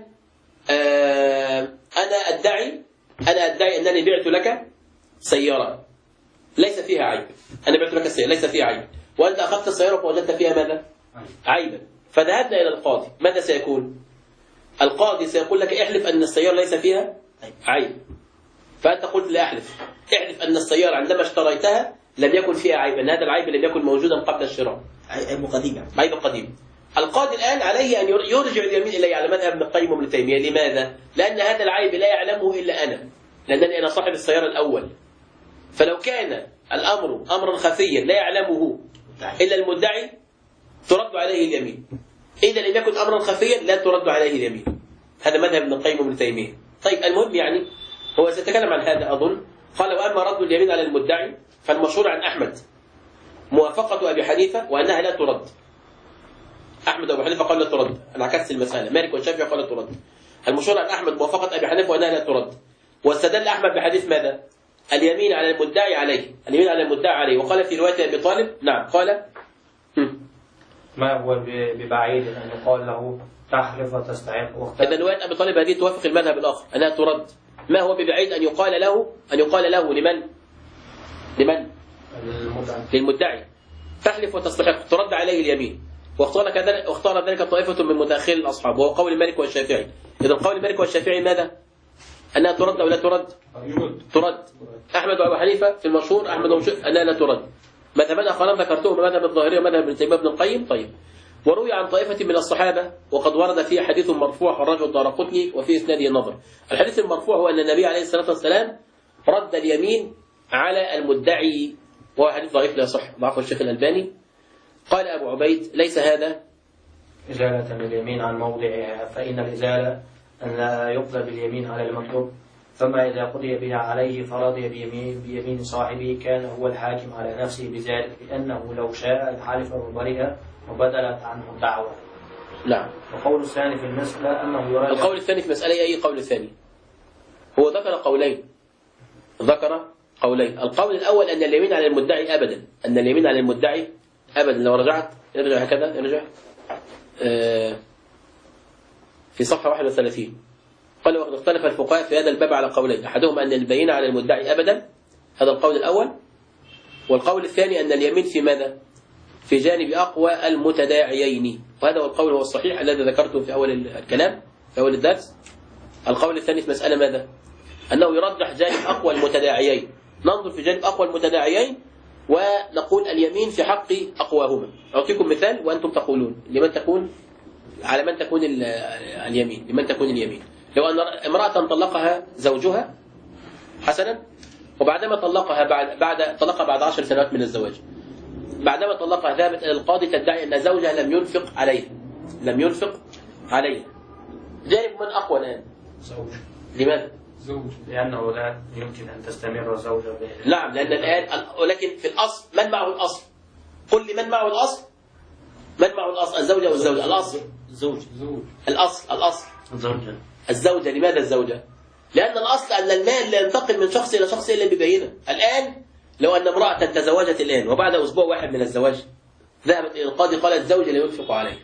أنا أدعي أنني بعت لك سيارة ليس فيها عيب. أنا بعت لك السيارة ليس فيها عيب، وأنت أخذت السيارة فوجدت فيها ماذا؟ عيبا. فذهبنا إلى القاضي، ماذا سيكون؟ القاضي سيقول لك احلف أن السيارة ليس فيها عيب، فأنت قلت لا أحلف أن السيارة عندما اشتريتها لم يكن فيها عيب، أن هذا العيب لم يكن موجودا قبل الشراء، عيب قديم. القاضي الآن عليه أن يرجع اليمين إلي على مذهب ابن القيم وابن تيمية. لماذا؟ لأن هذا العيب لا يعلمه إلا أنا، لأنني أنا صاحب السيارة الأول. فلو كان الأمر أمرا خفيا لا يعلمه إلا المدعي ترد عليه اليمين. إذا لم يكن أمرا خفيا لا ترد عليه اليمين. هذا مذهب ابن القيم وابن تيمية. طيب المهم يعني هو سيتكلم عن هذا أظن. قال وأما رد اليمين على المدعي فالمشهور عن أحمد موافقة أبي حنيفة وأنها لا ترد. أحمد وأبي حنيفة قال لا ترد. أنا عكست المسألة. مالك والشافعي قال لا ترد. المشهور عن أحمد موافقة أبي حنيفة وأنها لا ترد. واستدل أحمد بحديث ماذا؟ اليمين على المدعي عليه. اليمين على المدعي عليه. وقال في رواية أبي طالب نعم قال ما هو ببعيد أن يقال له تحلف وتستحق. إذا رواية أبي طالب هذه توافق المذهب الآخر أنها ترد. ما هو ببعيد أن يقال له لمن؟ للمدعي تحلف وتستحق ترد عليه اليمين. واختار ذلك طائفة من متأخر الأصحاب وهو قول المالك والشافعي. إذا قول المالك والشافعي ماذا؟ أنها ترد أو لا ترد؟ ترد. أحمد وأبو حنيفة في المشهور أحمد أنها لا ترد. مذهبنا آخران ذكرتهم مذهب الظاهري ومذهب ابن تيمية بن القيم. طيب وروي عن طائفة من الصحابة وقد ورد فيه حديث مرفوع خرجه الدارقطني وفي إسناده النظر. الحديث المرفوع هو أن النبي عليه الصلاة والسلام رد اليمين على المدعي وهو حديث ضعيف لا يصح ضعفه الشيخ الألباني. قال أبو عبيد ليس هذا إزالة اليمين عن موضعها فإن الإزالة أن لا يقضى باليمين على المطلوب فما إذا قضي بها عليه فرضي بيمين صاحبه كان هو الحاكم على نفسه بذلك لأنه لو شاء الحالف وبرئ وبدلت عنه الدعوة. نعم. وقول الثاني في المسألة أنه يراجع. القول الثاني في مسألة أي قول الثاني؟ هو ذكر قولين. القول الأول أن اليمين على المدعي أبدا. أن اليمين على المدعي أبدا. لو رجعت ارجع هكذا ارجع في صفحة 31 قال وقد اختلف الفقهاء في هذا الباب على قولين أحدهما أن البينة على المدعي أبدا. هذا القول الأول. والقول الثاني أن اليمين في ماذا؟ في جانب أقوى المتداعيين. وهذا هو القول هو الصحيح الذي ذكرته في أول الكلام في أول الدرس. القول الثاني في مسألة ماذا؟ أنه يرجح جانب أقوى المتداعيين. ننظر في جانب أقوى المتداعيين ونقول اليمين في حق أقواهما. أعطيكم مثال وأنتم تقولون لمن تكون على من تكون اليمين. لمن تكون اليمين؟ لو أن امرأة طلقها زوجها حسنا وبعدما طلقها بعد 10 سنوات من الزواج بعدما طلقها ذهبت إلى القاضي تدعي أن زوجها لم ينفق عليها. جانب من أقوى الآن؟ زوج. لماذا؟ زوج لأنه لا يمكن أن تستمر الزوجة به. نعم لأن الآن ولكن في الأصل من معه الأصل؟ قل لي من معه الأصل؟ من معه الأصل؟ الزوجة أو الزوجة؟ الأصل الأصل الزوجة. لماذا الزوجة؟ لأن الأصل أن المال لا ينتقل من شخص إلى شخص إلا ببينة. الآن لو أن امرأة تزوجت الآن وبعد أسبوع واحد من الزواج ذهبت إلى القاضي قالت الزوجة لا ينفق عليه.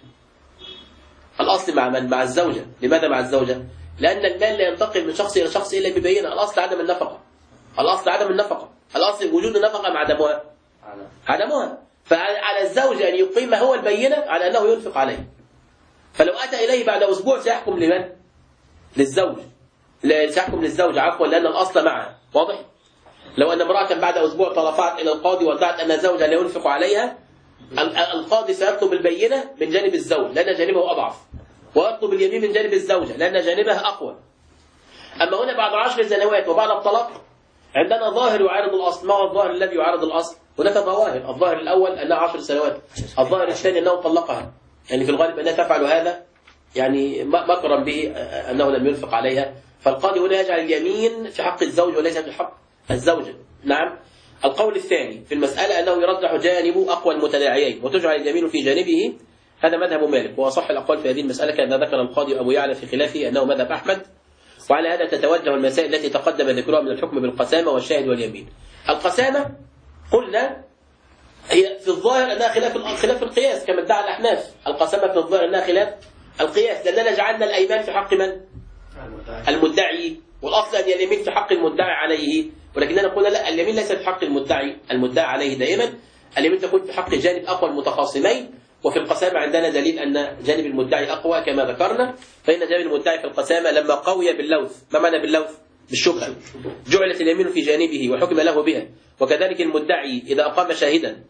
الأصل مع من؟ مع الزوجة. لماذا مع الزوجة؟ لأن المال لا ينتقل من شخص إلى شخص إلا ببينة. الأصل عدم النفقة. الأصل وجود النفقة مع عدمها. فعلى الزوج أن يقيم هو البينة على أنه ينفق عليه. فلو أتى إليه بعد أسبوع سيحكم لمن؟ للزوج. سيحكم للزوج عفوا لأن الأصل معها. واضح؟ لو أن امرأة بعد أسبوع ترفعت إلى القاضي وادعت أن زوجها لا ينفق عليها القاضي سيطلب البينة من جانب الزوج لأن جانبه أضعف ويطلب اليمين من جانب الزوجة لأن جانبها أقوى. أما هنا بعد 10 سنوات وبعد الطلاق عندنا ظاهر يعارض الأصل. ما هو الظاهر الذي يعارض الأصل؟ هناك ظواهر. الظاهر الأول أنها 10 سنوات. الظاهر الثاني أنه طلقها يعني في الغالب أنها تفعل هذا يعني مكرا به أنه لم ينفق عليها. فالقاضي هنا يجعل اليمين في حق الزوج وليس في حق الزوجة. نعم. القول الثاني في المسألة أنه يرجح جانب أقوى المتداعيين وتجعل اليمين في جانبه. هذا مذهب مالك وصح الأقوال في هذه المسألة كما ذكر القاضي أبو يعلى في خلافه أنه مذهب أحمد. وعلى هذا تتوجه المسائل التي تقدم ذكرها من الحكم بالقسامة والشاهد واليمين. القسامة قلنا هي في الظاهر أنها خلاف القياس كما ادعى الأحناف. القسامة في الظاهر أنها خلاف القياس لأننا جعلنا الأيمان في حق من؟ المدعي. والأصل أن اليمين في حق المدعي عليه ولكننا قلنا لا اليمين ليس في حق المدعي عليه دائما. اليمين تكون في حق جانب أقوى المتخاصمين. وفي القسامة عندنا دليل أن جانب المدعي أقوى كما ذكرنا. فإن جانب المدعي في القسامة لما قوي باللوث. ما معنى باللوث؟ بالشبهة. جعلت اليمين في جانبه وحكم له بها. وكذلك المدعي إذا أقام شاهدا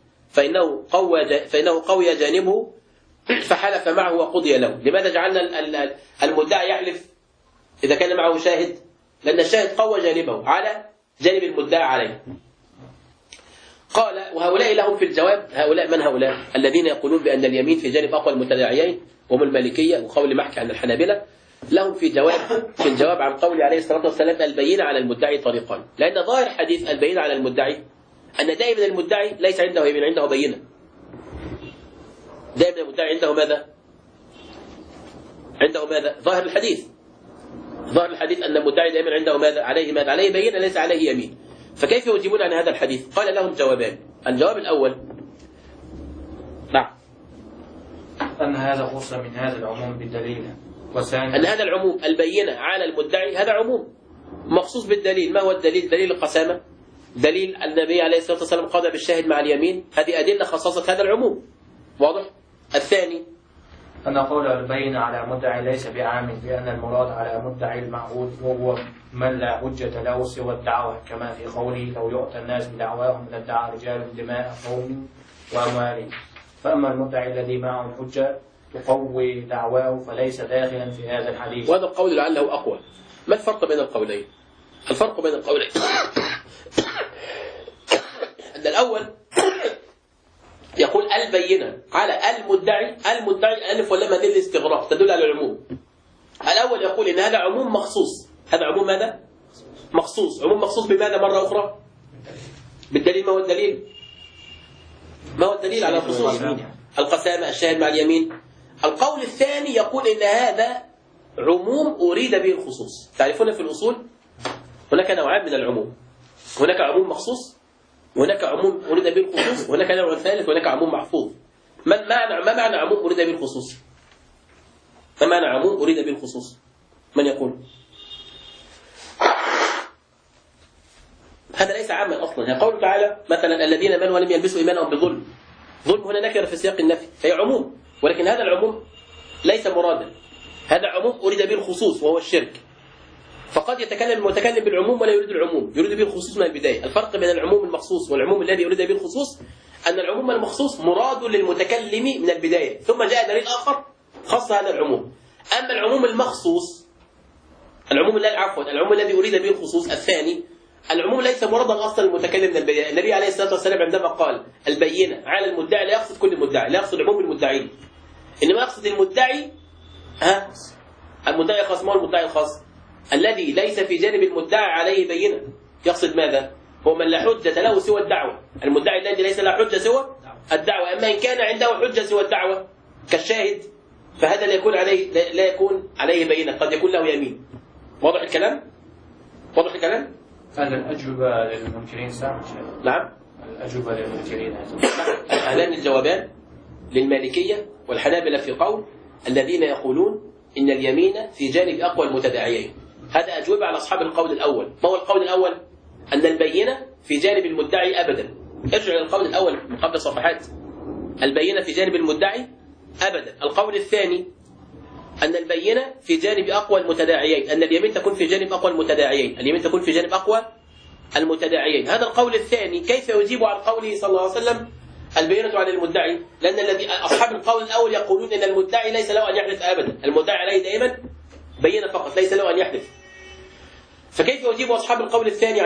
فإنه قوي جانبه فحلف معه وقضي له. لماذا جعلنا المدعي يحلف إذا كان معه شاهد؟ لأن الشاهد قوى جانبه على جانب المدعي عليه. قال وهؤلاء لهم في الجواب، هؤلاء من هؤلاء؟ الذين يقولون بأن اليمين في جانب أقوى المتداعيين، وهم المالكية وقول محكي عن الحنابلة. لهم في الجواب عن قول عليه الصلاة والسلام البينة على المدعي طريقان. لأن ظاهر حديث البينة على المدعي أن دائما المدعي ليس عنده يمين، عنده بينة. دائما المدعي عنده ماذا؟ عنده ماذا؟ ظاهر الحديث أن المدعي دائما عنده ماذا؟ عليه ماذا؟ عليه بينة ليس عليه يمين. فكيف يجيبون عن هذا الحديث؟ قال لهم جوابان. الجواب الأول نعم أن هذا خص من هذا العموم بالدليل، والثاني أن هذا العموم البينة على المدعي هذا عموم مخصوص بالدليل. ما هو الدليل؟ دليل القسامة، دليل النبي عليه الصلاة والسلام قضى بالشاهد مع اليمين، هذه أدلة خصصت هذا العموم. واضح؟ الثاني أن قول البين على مدعي ليس بعام، لأن المراد على مدعي المعهود وهو من لا حجة له سوى الدعوة، كما في قوله لو يؤتى الناس بدعواهم لادعى رجال دماء قوم وأموالهم. فأما المدعي الذي معه الحجة تقوي دعواه فليس داخلا في هذا الحديث. وهذا القول لعله أقوى. ما الفرق بين القولين؟ الفرق بين القولين أن الأول يقول البينة على المدعي ألف ولما دل الاستغراق تدل على العموم. الأول يقول إن هذا عموم مخصوص. هذا عموم ماذا؟ مخصوص. عموم مخصوص بماذا مرة أخرى؟ بالدليل. ما هو الدليل؟ ما هو الدليل على الخصوص؟ القسامة، الشاهد مع اليمين. القول الثاني يقول إن هذا عموم أريد به الخصوص. تعرفون في الأصول هناك نوعان من العموم. هناك عموم مخصوص، وهناك عموم أريد به الخصوص، وهناك نوع ثالث، وهناك عموم محفوظ. ما معنى عموم أريد به الخصوص؟ ما معنى عموم أريد به الخصوص؟ من يقول؟ هذا ليس عاما أصلا. قوله تعالى مثلا الذين آمنوا ولم يلبسوا إيمانهم بظلم. ظلم هنا نكرة في سياق النفي، هي عموم، ولكن هذا العموم ليس مرادا. هذا عموم أريد به الخصوص وهو الشرك. فقد يتكلم المتكلم بالعموم ولا يريد العموم، يريد به الخصوص من البداية. الفرق بين العموم المخصوص والعموم الذي يريد به الخصوص أن العموم المخصوص مراد للمتكلم من البداية، ثم جاء دليل آخر خص هذا العموم. أما العموم المخصوص، العموم الذي أريد به الخصوص الثاني، العموم ليس مرادا أصلا المتكلم من البداية. النبي عليه الصلاة والسلام عندما قال البينة على المدعي لا يقصد كل المدعي، لا يقصد عموم المدعين، إنما يقصد المدعي المدعي الخاص. ما هو المدعي الخاص؟ الذي ليس في جانب المدعي عليه بينة. يقصد ماذا؟ هو من لا حجة له سوى الدعوة. المدعي الذي ليس له حجة سوى الدعوة. أما إن كان عنده حجة سوى الدعوة كالشاهد فهذا لا يكون عليه بينة، قد يكون له يمين. واضح الكلام؟ واضح الكلام؟ هذا الأجوبة للمنكرين سامع. نعم. الأجوبة للمنكرين هذان الجوابان للمالكية والحنابلة في قول الذين يقولون إن اليمين في جانب أقوى المتداعيين. هذا أجوبة على أصحاب القول الأول. ما هو القول الأول؟ أن البينة في جانب المدعي أبدا. ارجع إلى القول الأول من قبل صفحات. البينة في جانب المدعي أبدا. القول الثاني أن البينة في جانب أقوى المتداعيين، أن اليمين تكون في جانب أقوى المتداعيين، اليمين تكون في جانب أقوى المتداعيين. هذا القول الثاني كيف يجيب عن قوله صلى الله عليه وسلم البينة على المدعي؟ لأن أصحاب القول الأول يقولون أن المدعي ليس له أن يحدث أبدا، المدعي عليه دائما بينة فقط، ليس له أن يحدث. فكيف يجيب أصحاب القول الثاني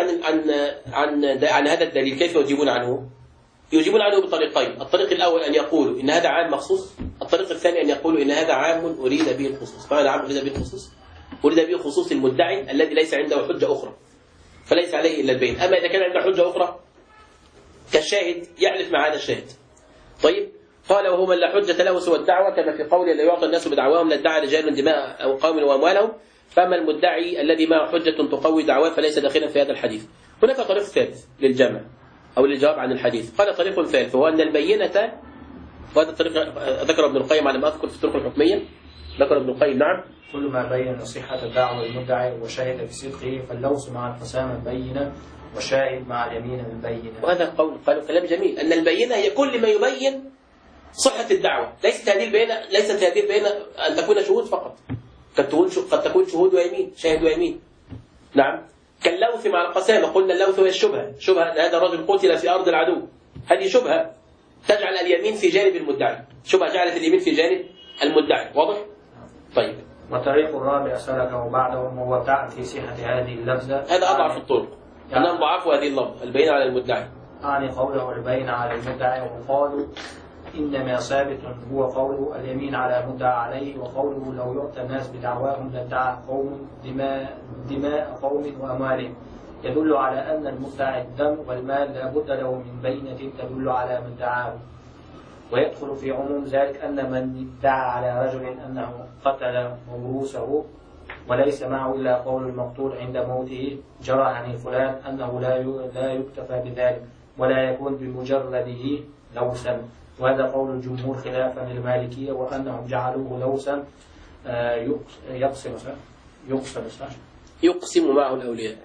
عن هذا الدليل؟ كيف يجيبون عنه؟ يجيبون عنه بطريقين. الطريق الأول أن يقولوا إن هذا عام مخصوص، الطريق الثاني أن يقولوا إن هذا عام أريد به الخصوص. ماذا عام أريد به الخصوص؟ أريد به خصوص المدعي الذي ليس عنده حجة أخرى فليس عليه إلا البين. أما إذا كان عنده حجة أخرى كالشاهد يحلف مع هذا الشاهد. طيب، قال وهو من لا حجة له سوى الدعوة، كما في قوله لا يعطى الناس بدعواهم لادعى رجال من دماء أو قوم وأموالهم، فأما المدعي الذي معه حجة تقوي دعواه فليس داخلا في هذا الحديث. هناك طريق ثالث للجمع أو للجواب عن الحديث. قال طريق ثالث وهو أن البينة، وهذا الطريق ذكر ابن القيم على ما أذكر في الطرق الحكمية، ذكر ابن القيم نعم، كل ما بين صحة الدعوة المدعي وشاهد بصدقه فاللوث مع القسامة البينة وشاهد مع اليمين البينة. وهذا قالوا كلام جميل، أن البينة هي كل ما يبين صحة الدعوة. ليست هذه البينة أن تكون شهود فقط، قد تكون شهود ويمين، شاهد ويمين. نعم. كاللوث مع القسامة، قلنا اللوث هي الشبهة، أن هذا الرجل قتل في أرض العدو، هذه شبهة تجعل اليمين في جانب المدعي، شبهة جعلت اليمين في جانب المدعي. واضح؟ طيب. وطريق الرابع سلكه بعدهم هو الدعوة في صحة هذه اللفظة. هذا أضعف الطرق، أنهم ضعفوا هذه اللفظة البينة على المدعي. أعني قوله البين على المدعي، وقالوا إنما ثابت هو قوله اليمين على مدعى عليه، وقوله لو يؤتى الناس بدعواهم لادعى قوم دماء قوم وأموالهم، يدل على أن المدعي الدم والمال لا بد له من بينة تدل على من ادعاه. ويدخل في عموم ذلك أن من ادعى على رجل أنه قتل موروثه وليس معه إلا قول المقتول عند موته جرحني فلان أنه لا يكتفى بذلك ولا يكون بمجرده لوثا. وهذا قول الجمهور خلافا للمالكية، وأنهم جعلوه لوثا يقسم معه الأولياء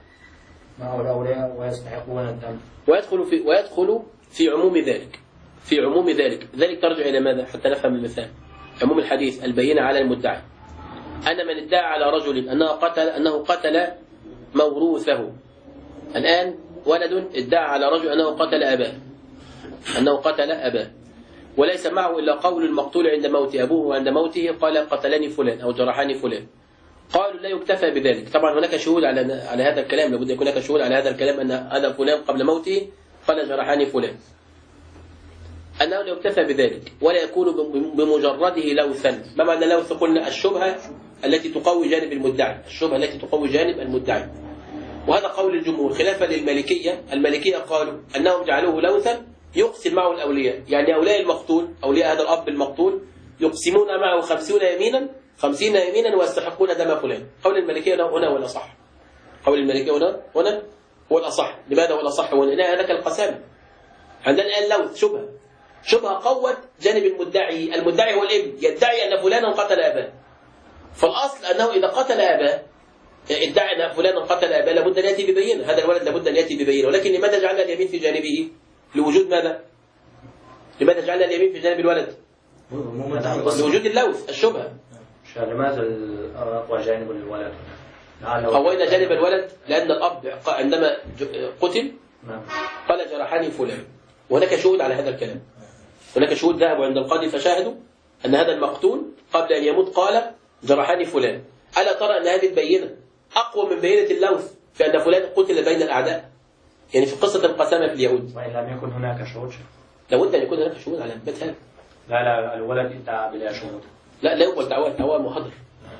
ويستحقون الدم. ويدخل في عموم ذلك. في عموم ذلك ترجع إلى ماذا حتى نفهم المثال؟ عموم الحديث البينة على المدعي. أن من ادعى على رجل أنه قتل موروثه. الآن ولد ادعى على رجل أنه قتل أباه وليس معه إلا قول المقتول عند موت أبوه، وعند موته قال قتلني فلان أو جرحني فلان. قالوا لا يكتفى بذلك. طبعا هناك شهود على هذا الكلام، لابد يكون هناك شهود على هذا الكلام أن هذا فلان قبل موته قال جرحني فلان. أنه لا يكتفى بذلك ولا يكون بمجرده لوثا. ما معنى لوث؟ قلنا الشبهة التي تقوي جانب المدعي. وهذا قول الجمهور خلافا للمالكية. المالكية قالوا أنهم جعلوه لوثا يقسم معه الأولياء، يعني أولياء المقتول، أولياء هذا الأب المقتول يقسمون معه 50 يمينا ويستحقون دم فلان. قول المالكية هنا هو الأصح. قول المالكية هنا هو الأصح. لماذا هو الأصح؟ هنا هذاك القسام. عندنا الآن لوث شبهة قوت جانب المدعي هو الابن، يدعي أن فلانا قتل أباه. فالأصل أنه إذا قتل أباه، ادعى أن فلانا قتل أباه، لابد أن يأتي ببينة. هذا الولد لابد أن يأتي ببينة. ولكن لماذا جعلنا اليمين في جانبه؟ لوجود ماذا؟ لماذا جعلنا اليمين في جانب الولد؟ لوجود اللوث، الشبهة. لماذا أقوى جانب الولد؟ قوينا جانب الولد لأن الأب عندما قتل قال جرحني فلان، وهناك شهود على هذا الكلام. هناك شهود ذهبوا عند القاضي فشاهدوا أن هذا المقتول قبل أن يموت قال جرحني فلان. ألا ترى أن هذه البينة أقوى من بينة اللوث في أن فلان قتل بين الأعداء؟ يعني في قصة القسامة في اليهود. وإن لم يكن هناك شهود، لابد أن يكون هناك شهود على إثبات هذا. لا الولد ادعى بلا شهود. لا يقبل دعوة محضر.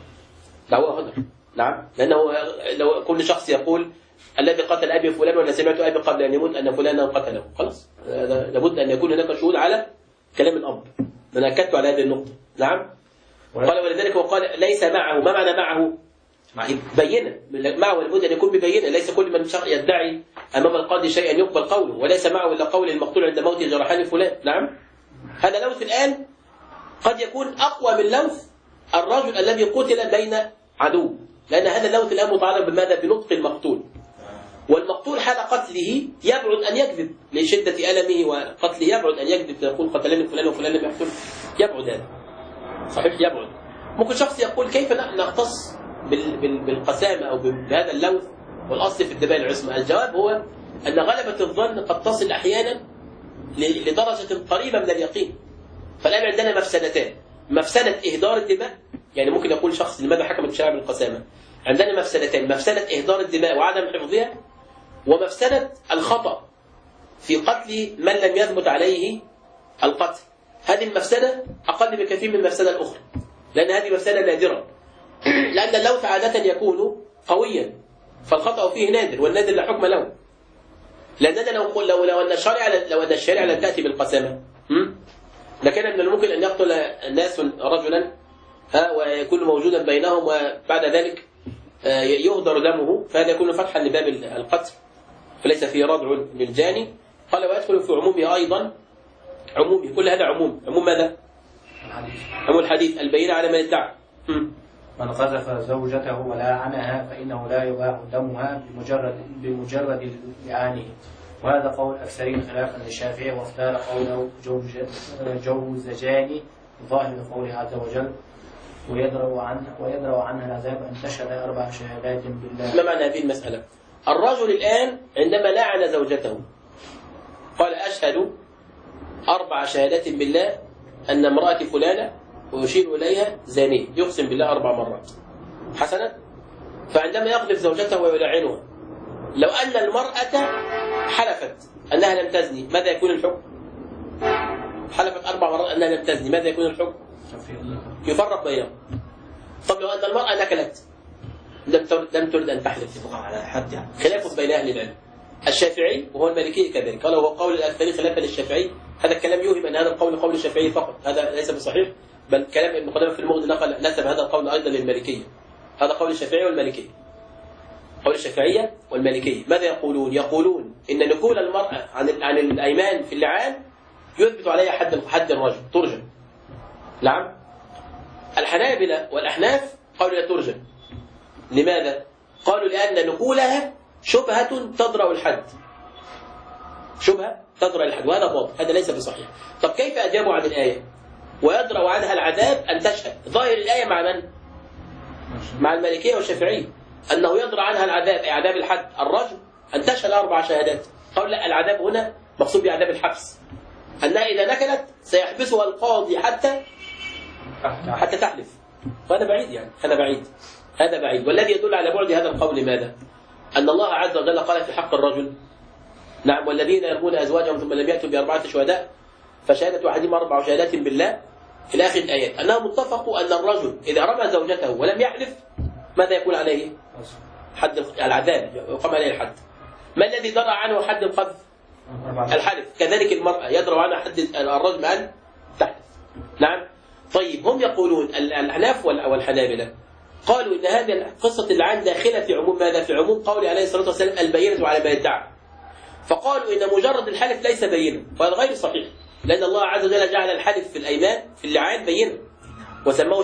نعم، لأنه لو كل شخص يقول الذي قتل أبي فلان ولا سمعت أبي قبل أن يموت أن فلانا قتله، خلاص لابد أن يكون هناك شهود على كلام الأب. أنا أكدت على هذه النقطة. نعم. قال ولذلك وقال ليس معه. ما معنى معه؟ بينة. معه لابد أن يكون ببينة. ليس كل من يدعي أمام القاضي شيئا يقبل قوله، وليس معه إلا قول المقتول عند موته جرحني فلان. نعم. هذا لوث الآن قد يكون أقوى من لوث الرجل الذي قتل بين عدو، لأن هذا اللوث الآن متعلق بماذا؟ بنطق المقتول. والمقتول حال قتله يبعد أن يكذب لشدة ألمه وقتله، يبعد أن يكذب يقول قتلني فلان وفلان لم يقتل. يبعد هذا صحيح، يبعد. ممكن شخص يقول كيف نختص بالقسامة أو بهذا اللوث والأصل في الدماء العصمة؟ الجواب هو أن غلبة الظن قد تصل أحيانا لدرجة قريبة من اليقين. فالآن عندنا مفسدتان: مفسدة إهدار الدماء، يعني ممكن يقول شخص لماذا حكمت الشريعة بالقسامة؟ عندنا مفسدتين: مفسدة إهدار الدماء وعدم حفظها، ومفسدة الخطأ في قتل من لم يثبت عليه القتل. هذه المفسدة أقل بكثير من المفسدة الأخرى، لأن هذه مفسدة نادرة، لأن اللوث عادة يكون قويا فالخطأ فيه نادر، والنادر لا حكم له. لأننا لو أن الشريعة لم تأتي بالقسامة لكان من الممكن أن يقتل الناس رجلا ويكون موجودا بينهم وبعد ذلك يهدر دمه، فهذا يكون فتحا لباب القتل فليس فيه ردع للجاني. قال ويدخل في عمومه أيضا، عمومه كل هذا عموم ماذا؟ عموم الحديث البينة على من ادعى. من قذف زوجته ولعنها فإنه لا يباح دمها بمجرد لعانه. وهذا قول أكثرين خلافا للشافعي، واختار قوله جوزجاني ظاهر قوله عز وجل ويدرأ عنها العذاب أن تشهد 4 شهادات بالله. ما معنى هذه المسألة؟ الرجل الآن عندما لعن زوجته قال أشهد 4 شهادات بالله أن امرأة فلانة ويشير إليها زانية، يقسم بالله 4 مرات. حسنا. فعندما يقذف زوجته ويلعنها، لو أن المرأة حلفت أنها لم تزني، ماذا يكون الحكم؟ حلفت 4 مرات أنها لم تزني، ماذا يكون الحكم؟ يفرق بينهم. طب لو أن المرأة نكلت لم ترد أن تحلف، على حد يعني خلاف بين أهل العلم. الشافعي وهو المالكي كذلك قال هو قول الأكثرين خلافا للشافعي. هذا الكلام يوهم أن هذا القول قول الشافعي فقط، هذا ليس بصحيح، بل كلام ابن قدامة في المغني نسب هذا القول أيضا للمالكية. هذا قول الشافعي والمالكية، قول الشافعية والمالكية. ماذا يقولون؟ يقولون إن نقول المرأة عن الأيمان في اللعان يثبت عليها حد الرجم، ترجم. نعم. الحنابلة والأحناف قالوا لا ترجم. لماذا؟ قالوا لأن نقولها شبهة تضرع الحد، شبهة تضرع الحد، وهذا باطل، هذا ليس بصحيح. طب كيف أجابوا عن الآية ويضرع عنها العذاب أن تشهد؟ ظاهر الآية مع من؟ مع المالكية والشافعية، أنه يضرع عنها العذاب أي عذاب الحد الرجم أن تشهد 4 شهادات. قالوا لا، العذاب هنا مقصود بعذاب الحبس، أنها إذا نكلت سيحبسها القاضي حتى تحلف. وهذا بعيد، يعني هذا بعيد. والذي يدل على بعد هذا القول ماذا؟ أن الله عز وجل قال في حق الرجل نعم والذين يرمون أزواجهم ثم لم يأتوا ب4 شهداء فشهادة أحدهم 4 شهادات بالله إلى آخر الآيات، أنهم اتفقوا أن الرجل إذا رمى زوجته ولم يحلف ماذا يكون عليه؟ حد العذاب، يقام عليه الحد. ما الذي درع عنه حد القذف؟ الحلف. كذلك المرأة يدرع عنها حد الرجم أن تحلف. نعم. طيب هم يقولون الأحناف والحنابلة قالوا إن هذه قصة اللعان داخلة في عموم ماذا؟ في عموم قول عليه الصلاة والسلام البينة على ما يدعى. فقالوا إن مجرد الحلف ليس بينة، وهذا غير صحيح، لأن الله عز وجل جعل الحلف في الأيمان في اللعان بينة وسماه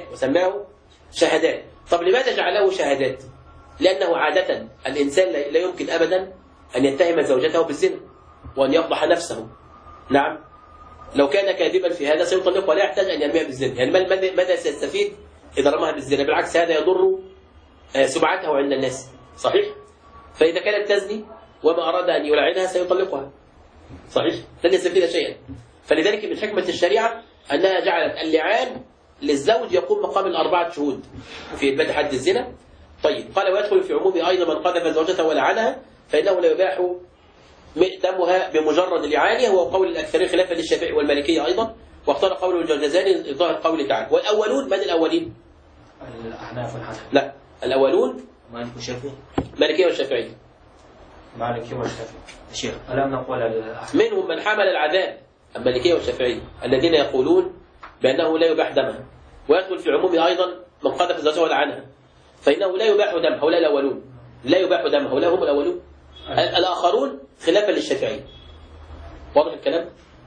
شهادات. طب لماذا جعله شهادات؟ لأنه عادة الإنسان لا يمكن أبدا أن يتهم زوجته بالزنا وأن يفضح نفسه. نعم. لو كان كاذبا في هذا سيطلق ولا يحتاج أن يرميها بالزنا. يعني ماذا سيستفيد إذا رماها بالزنا؟ بالعكس هذا يضر سمعته عند الناس. صحيح؟ فإذا كانت تزني وما أراد أن يلعنها سيطلقها. صحيح؟ لن يستفيد شيئا. فلذلك من حكمة الشريعة أنها جعلت اللعان للزوج يقوم مقام 4 شهود في إثبات حد الزنا. طيب قال ويدخل في عموم أيضا من قذف زوجته ولعنها فإنه لا يباح دمها بمجرد لعانها، وهو قول الأكثرين خلافا للشافعي والمالكية أيضا، واختار قول الجرجزاني ظاهر قول تعالى. والأولون من الأولين؟ الأحناف والحنفية. لا، الأولون مالك والشافعي. مالكية والشافعي. مالكية والشافعي. الشيخ ألم نقول الأحناف؟ منهم من حمل العذاب المالكية والشافعي الذين يقولون بأنه لا يباح دمها، ويدخل في عموم أيضا من قذف زوجته ولعنها فإنه لا يباح دمها. هؤلاء الأولون لا يباح دمها، هؤلاء هم الأولون. الآخرون خلافا للشافعي. واضح الكلام؟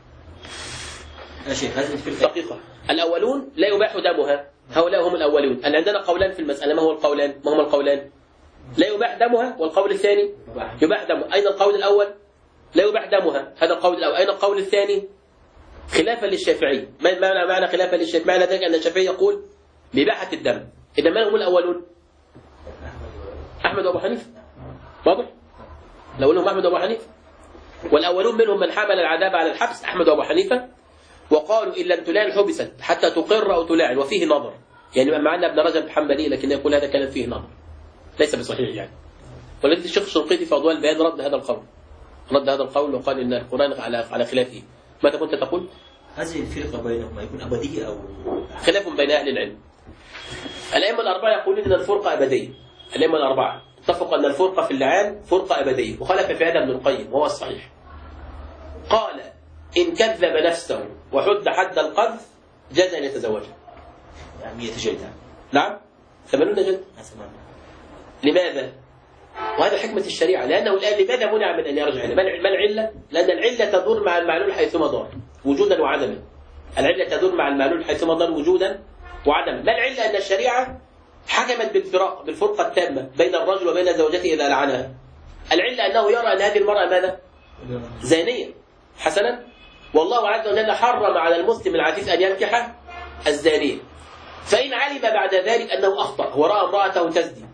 يا شيخ هذه الفكرة دقيقة. الأولون لا يباح دمها، هؤلاء هم الأولون. أن عندنا قولان في المسألة. ما هما القولان؟ لا يباح دمها، والقول الثاني يباح دمها. أين القول الأول؟ لا يباح دمها، هذا القول الأول. أين القول الثاني؟ خلافا للشافعي. ما معنى خلافا للشافعي؟ معنى ذلك أن الشافعي يقول بإباحة الدم. إذا من هم الأولون؟ أحمد وأبو حنيفة. واضح؟ الأولون هم أحمد وأبو حنيفة. والأولون منهم من حمل العذاب على الحبس أحمد وأبو حنيفة، وقالوا إن لم تلان حبست حتى تقر أو تلاعن، وفيه نظر. يعني معنا ابن رجب الحنبلي لكن يقول هذا كلام فيه نظر ليس بصحيح يعني. ولذلك الشيخ الشنقيطي في أضواء البيان رد هذا القول وقال إن القرآن على خلافه. ماذا كنت تقول؟ هذه الفرقة بينهما يكون أبدية أو خلاف بين أهل العلم. الأئمة الأربعة يقولون إن الفرقة أبدية. الأئمة الأربعة اتفقوا أن الفرقة في اللعان فرقة أبدية، وخالف في هذا ابن القيم وهو الصحيح. قال إن كذب نفسه وحد حد القذف جاز أن يتزوجها. يعني 100 جلدة. نعم 80 جلدة. لماذا؟ وهذا حكمة الشريعة. لأنه الآن لماذا منع من أن يرجع؟ ما العلة؟ لأن العلة تدور مع المعلول حيثما دار وجودا وعدما. العلة تدور مع المعلول حيثما دار وجودا وعدما. ما العلة؟ أن الشريعة حكمت بالفرقة التامة بين الرجل وبين زوجته إذا لعنها. العلة أنه يرى أن هذه المرأة ماذا؟ زانية. حسنا. والله عز وجل حرم على المسلم العفيف أن ينكح الزانية. فإن علم بعد ذلك أنه أخطأ ورأى امرأته تزني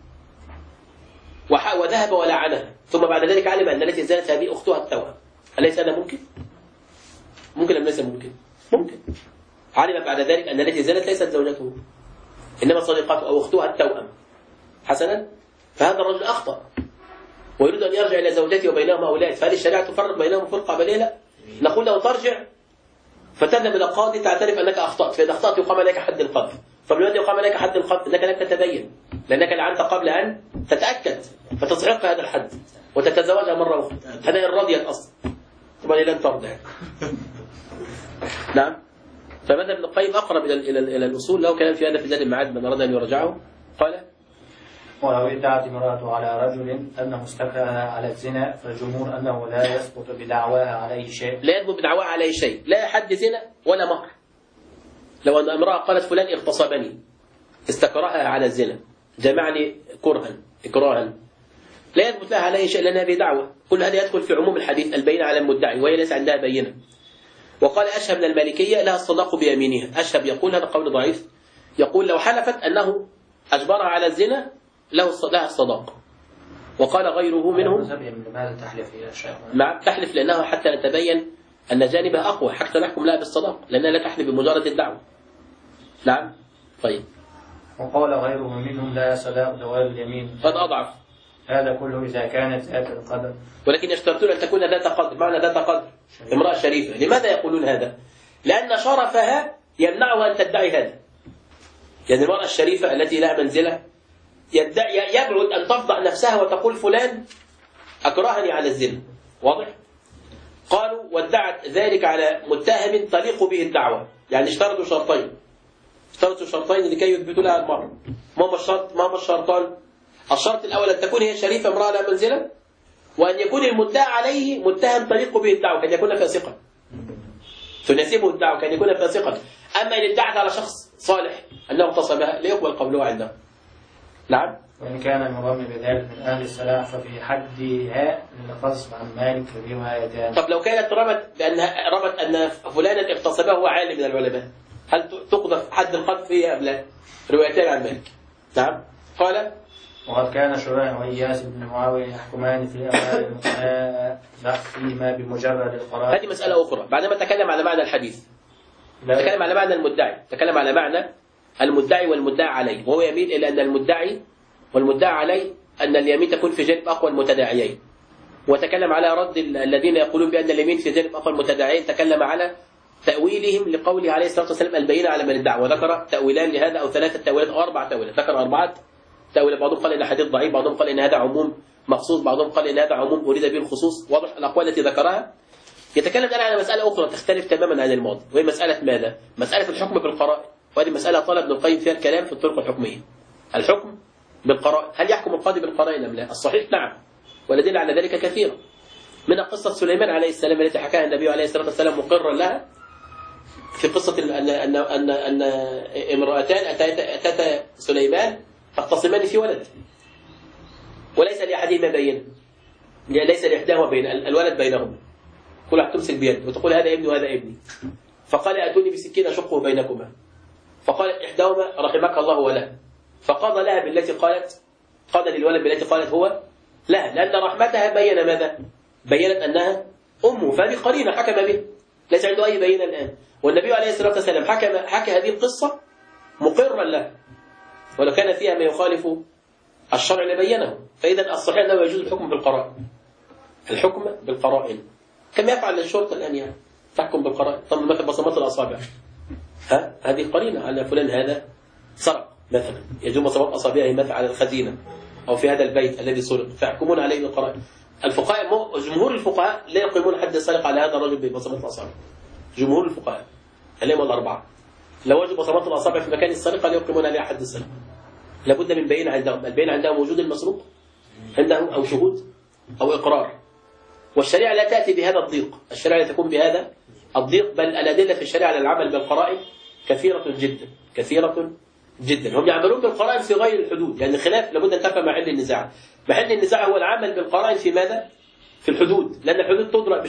وذهب ولعنها، ثم بعد ذلك علم أن التي زانت هذه أختها التوأم، أليس هذا ممكن؟ ممكن أم ليس ممكن؟ ممكن. علم بعد ذلك أن التي زانت ليست زوجته إنما صديقته أو أختها التوأم. حسنا. فهذا الرجل أخطأ ويريد أن يرجع إلى زوجته وبينهما أولاد، فهل الشريعة تفرق بينهم فرقة عملية؟ لا. نقول له ترجع فتذهب إلى القاضي تعترف أنك أخطأت، فإذا أخطأت يقام عليك حد القذف، فبالوقت يقام عليك حد القذف أنك لم تتبين، لأنك لعنت قبل أن تتأكد فتستحق هذا الحد وتتزوجها مرة أخرى. هذا إن رضيت أصلا، طبعا لن ترضى. نعم. فمذهب ابن القيم أقرب إلى الأصول، له كلام في هذا في زاد المعاد من أراد أن يرجعه. قال: ولو ادعت امرأة على رجل أنه استكرهها على الزنا فالجمهور أنه لا يسقط بدعواها عليه شيء. لا يثبت بدعواها عليه شيء، لا حد زنا ولا مهر. لو أن امرأة قالت فلان اغتصبني، استكرهها على الزنا، جمعني كرها إكراها، لا يثبت لها عليه شيء لأنها بدعوة. كل هذا يدخل في عموم الحديث البينة على المدعي وهي ليس عندها بينة. وقال أشهب من المالكية لها الصداق بيمينها. أشهب يقول هذا قول ضعيف، يقول لو حلفت أنه أجبرها على الزنا لها الصداق. وقال غيره منهم لماذا تحلف يا شيخ؟ نعم تحلف لأنها حتى نتبين أن جانبها أقوى حتى نحكم لها بالصداق، لأنها لا تحلف بمجرد الدعوة. نعم. طيب. وقال غيره منهم لا صداق دوال اليمين، قد أضعف. هذا كله إذا كانت ذات القدر، ولكن يشترطون أن تكون ذات قدر. معنى ذات قدر امرأة شريفة. لماذا يقولون هذا؟ لأن شرفها يمنعها أن تدعي هذا. يعني المرأة الشريفة التي لها منزلة يبعد أن تفضح نفسها وتقول فلان أكرهني على الزنا. واضح؟ قالوا وادعت ذلك على متهم تليق به الدعوة. يعني اشترطوا شرطين لكي يثبتوا لها المرأة. ما هو الشرطان؟ الشرط الأول أن تكون هي شريفة امرأة لها منزلة، وأن يكون المدعى عليه متهم تليق به الدعوة، كان يكون فاسقا تناسبه الدعوة، كان يكون فاسقا. أما إن ادعت على شخص صالح أنه اغتصبها لا يقبل قولها عنده. نعم. وإن كان المرمي بذلك من أهل السلاح ففي حدها القصص عن مالك في روايتان. طب لو كانت رمت أن فلانا اغتصبه هو عالم من العلماء، هل تقذف حد القذف فيها أم لا؟ روايتان عن مالك. نعم. قال وقد كان شريح وإياس بن معاوية يحكمان في الأموال المتنازع فيما بمجرد القرار. هذه مسألة أخرى. بعدما تكلم على معنى الحديث تكلم على معنى المدعي، تكلم على معنى المدعي والمدعى عليه، وهو يميل إلى أن المدعي والمدعى عليه أن اليمين تكون في جانب أقوى المتداعيين. وتكلم على رد الذين يقولون بأن اليمين في جانب أقوى المتداعيين، تكلم على تأويلهم لقوله عليه الصلاة والسلام البينة على من ادعى، وذكر تأويلان لهذا أو 3 تأويلات أو 4 تأويلات. ذكر 4 تأويلات، بعضهم قال إن حديث ضعيف، بعضهم قال إن هذا عموم مخصوص، بعضهم قال إن هذا عموم أريد به الخصوص. واضح الأقوال التي ذكرها. يتكلم الآن على مسألة أخرى تختلف تماما عن الماضي، وهي مسألة ماذا؟ مسألة الحكم بالقرائن. وهذه مسألة طلب ابن القيم فيها الكلام في الطرق الحكمية. الحكم بالقرائن، هل يحكم القاضي بالقرائن أم لا؟ الصحيح نعم، والأدلة على ذلك كثيرة. من قصة سليمان عليه السلام التي حكاها النبي عليه الصلاة والسلام مقرا لها في قصة أن امرأتان أتتا سليمان تختصمان في ولد، وليس لأحدهما بينة، ليس لإحداهما بين الولد بينهم، كل واحد تمسك بيد وتقول هذا ابني وهذا ابني، فقال أتوني بسكين أشقه بينكما، فقال إحداهما رحمك الله وله، فقضى لها بالتي قالت، قضى للولد بالتي قالت هو لا، لأن رحمتها بين ماذا؟ بينت أنها أمه، فهذه قرينة حكم به، ليس عنده أي بينة الآن. والنبي عليه الصلاة والسلام حكى هذه القصة مقرا له، ولو كان فيها ما يخالف الشرع لبينه. فإذا الصحيح أنه يجوز الحكم بالقرائن، الحكم بالقرائن كما يفعل الشرطة الآن، يعني تحكم بالقرائن. طب مثل بصمات الأصابع، هذه قرينة على فلان هذا سرق مثلا، يجوز بصمات أصابعه مثلا على الخزينة أو في هذا البيت الذي سرق، فيحكمون عليه بالقرائن. الفقهاء جمهور الفقهاء لا يقيمون حد السرقة على هذا الرجل ببصمات الأصابع. جمهور الفقهاء الأئمة الأربعة لو وجد بصمات الأصابع في مكان السرقة لا يقيمون عليها حد السرقة. لابد من بينة عندهم، البينة عندهم وجود المسروق عندهم أو شهود أو إقرار. والشريعة لا تأتي بهذا الضيق، الشريعة لا تكون بهذا الضيق، بل الأدلة في الشريعة على العمل بالقرائن كثيرة جدا كثيرة جدا. هم يعملون بالقرائن في غير الحدود، يعني خلاف لابد أن تفهم محل النزاع. محل النزاع هو العمل بالقرائن في ماذا؟ في الحدود، لأن الحدود تدرأ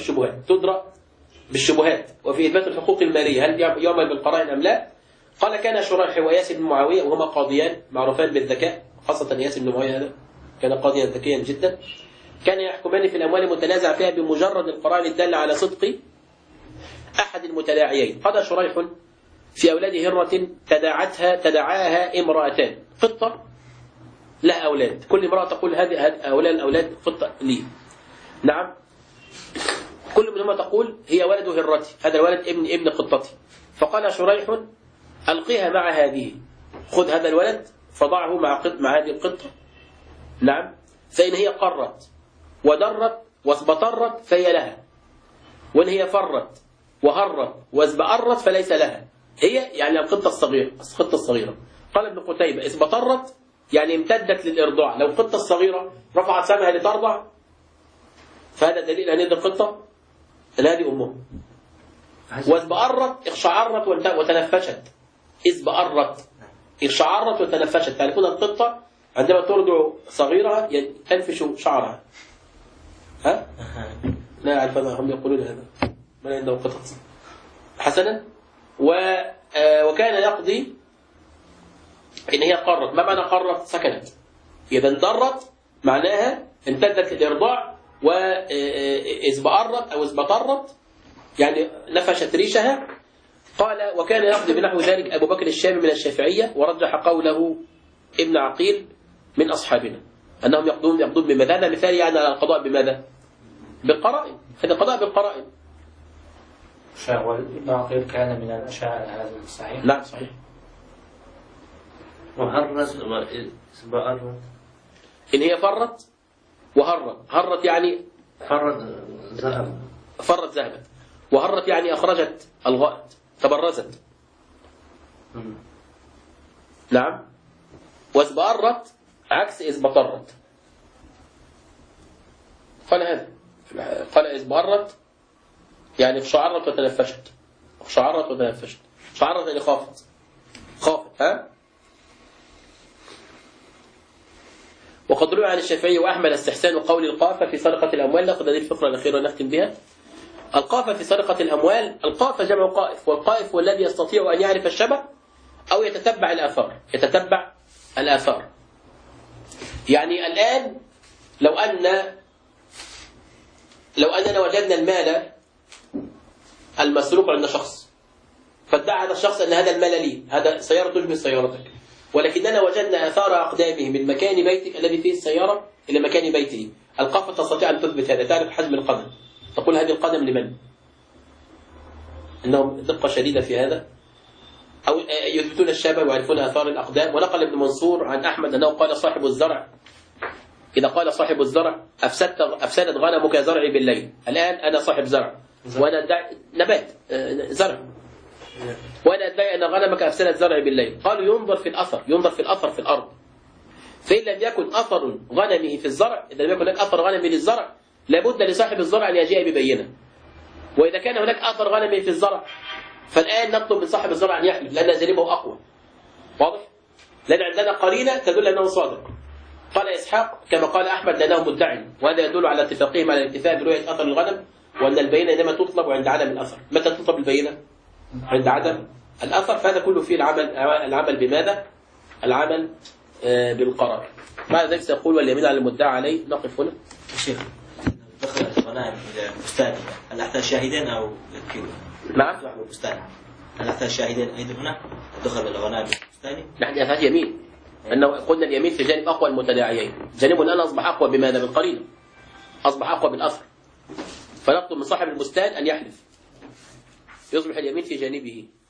بالشبهات وفي إثبات الحقوق المالية هل يعمل بالقرائن أم لا؟ قال كان شريح وإياس بن معاوية وهما قاضيان معروفان بالذكاء، خاصة إياس بن معاوية هذا كان قاضيا ذكيا جدا، كان يحكمان في الأموال المتنازع فيها بمجرد القرائن الدالة على صدق أحد المتداعيين. قضى شريح في أولاد هرة تداعاها امرأتان، قطة لها أولاد، كل امرأة تقول هؤلاء الأولاد قطة لي. نعم. كل منهما تقول هي ولد هرتي، هذا الولد ابن قطتي. فقال شريح ألقيها مع هذه، خذ هذا الولد فضعه مع هذه القطة. نعم. فإن هي قرت ودرت واسبطرت فهي لها، وإن هي فرت وهرت واسبأرت فليس لها، هي يعني القطة الصغيرة. قال ابن قتيبة اسبطرت يعني امتدت للإرضاع، لو القطة الصغيرة رفعت سمها لترضع فهذا دليل أن هذه القطة هذه أمه. واسبأرت اخشعرت وتنفشت، اسبأرت اخشعرت وتنفشت، تعرفون القطة عندما ترضع صغيرة تنفش شعرها. ها؟ لا أعرف هم يقولون هذا، من عنده قطط. حسنا. وكان يقضي إن هي قرت. ما معنى قرت؟ سكنت. إذا ضرت معناها امتدت للإرضاع، وإسبأرت أو اسبطرت يعني نفشت ريشها. قال وكان يقضي بنحو ذلك أبو بكر الشامي من الشافعية، ورجح قوله ابن عقيل من أصحابنا أنهم يقضون بماذا؟ هذا مثال يعني على القضاء بماذا؟ بالقرائن. هذا قضاء بالقرائن. ابن عقيل كان من الأشاعرة، هذا صحيح؟ نعم صحيح. وهرت إن هي فرت هرت يعني فرت ذهبت، وهرت يعني أخرجت الغائط، تبرزت. نعم. واسبأرت عكس اسبطرت. قال هذا، قال اسبأرت يعني اخشعرت وتنفشت، شعرت يعني خافت. ها. وقد روي عن الشافعي وأحمد استحسان قول القافة في سرقة الأموال. نأخذ هذه الفقرة الأخيرة ونختم بها. القافة في سرقة الأموال، القافة جمع قائف، والقائف هو الذي يستطيع أن يعرف الشبه أو يتتبع الآثار. يعني الآن لو أننا وجدنا المال المسروق عند شخص، فادعى هذا الشخص أن هذا المال لي، هذا سيارة تشبه سيارتك، ولكننا وجدنا آثار أقدامه من مكان بيتك الذي فيه السيارة إلى مكان بيته، القافة تستطيع أن تثبت هذا، تعرف حجم القدم، تقول هذه القدم لمن؟ إنهم دقة شديدة في هذا. أو يثبتون الشبه ويعرفون آثار الأقدام. ونقل ابن منصور عن أحمد أنه قال صاحب الزرع، إذا قال صاحب الزرع أفسدت غنمك زرعي بالليل. الآن أنا صاحب زرع وأنا أدعي نبات زرع، وأنا أدعي أن غنمك أفسدت زرعي بالليل. قالوا ينظر في الأثر في الأرض، فإن لم يكن أثر غنمه في الزرع، إذا لم يكن هناك أثر غنمه للزرع لابد لصاحب الزرع أن يجيء ببينة. وإذا كان هناك أثر غنمه في الزرع فالآن نطلب من صاحب الزرع أن يحلف، لأن جانبه أقوى. واضح؟ لأن عندنا قرينة تدل أنه صادق. قال إسحاق كما قال أحمد لأنه مدعي، وهذا يدل على اتفاقهم على الاتفاق برؤية أثر الغنم، وأن البينة إنما تطلب عند عدم الأثر. متى تطلب البينة؟ عند عدم الأثر. فهذا كله فيه العمل بماذا؟ العمل بالقرار. بعد ذلك سيقول واليمين على المدعى عليه. نقف هنا. شيخ دخلت الغنائم إلى بستان، هل أحتاج شاهدين أو يكفي؟ نعم. بستان، هل أحتاج شاهدين أيضا هنا؟ دخل الغنائم بستاني؟ نحن يحتاج يمين، أنه قلنا اليمين في جانب أقوى المتداعيين، جانب الآن أصبح أقوى بماذا؟ بالقرينة، أصبح أقوى بالأثر. فنطلب من صاحب البستان أن يحلف، يصبح اليمين في جانبه.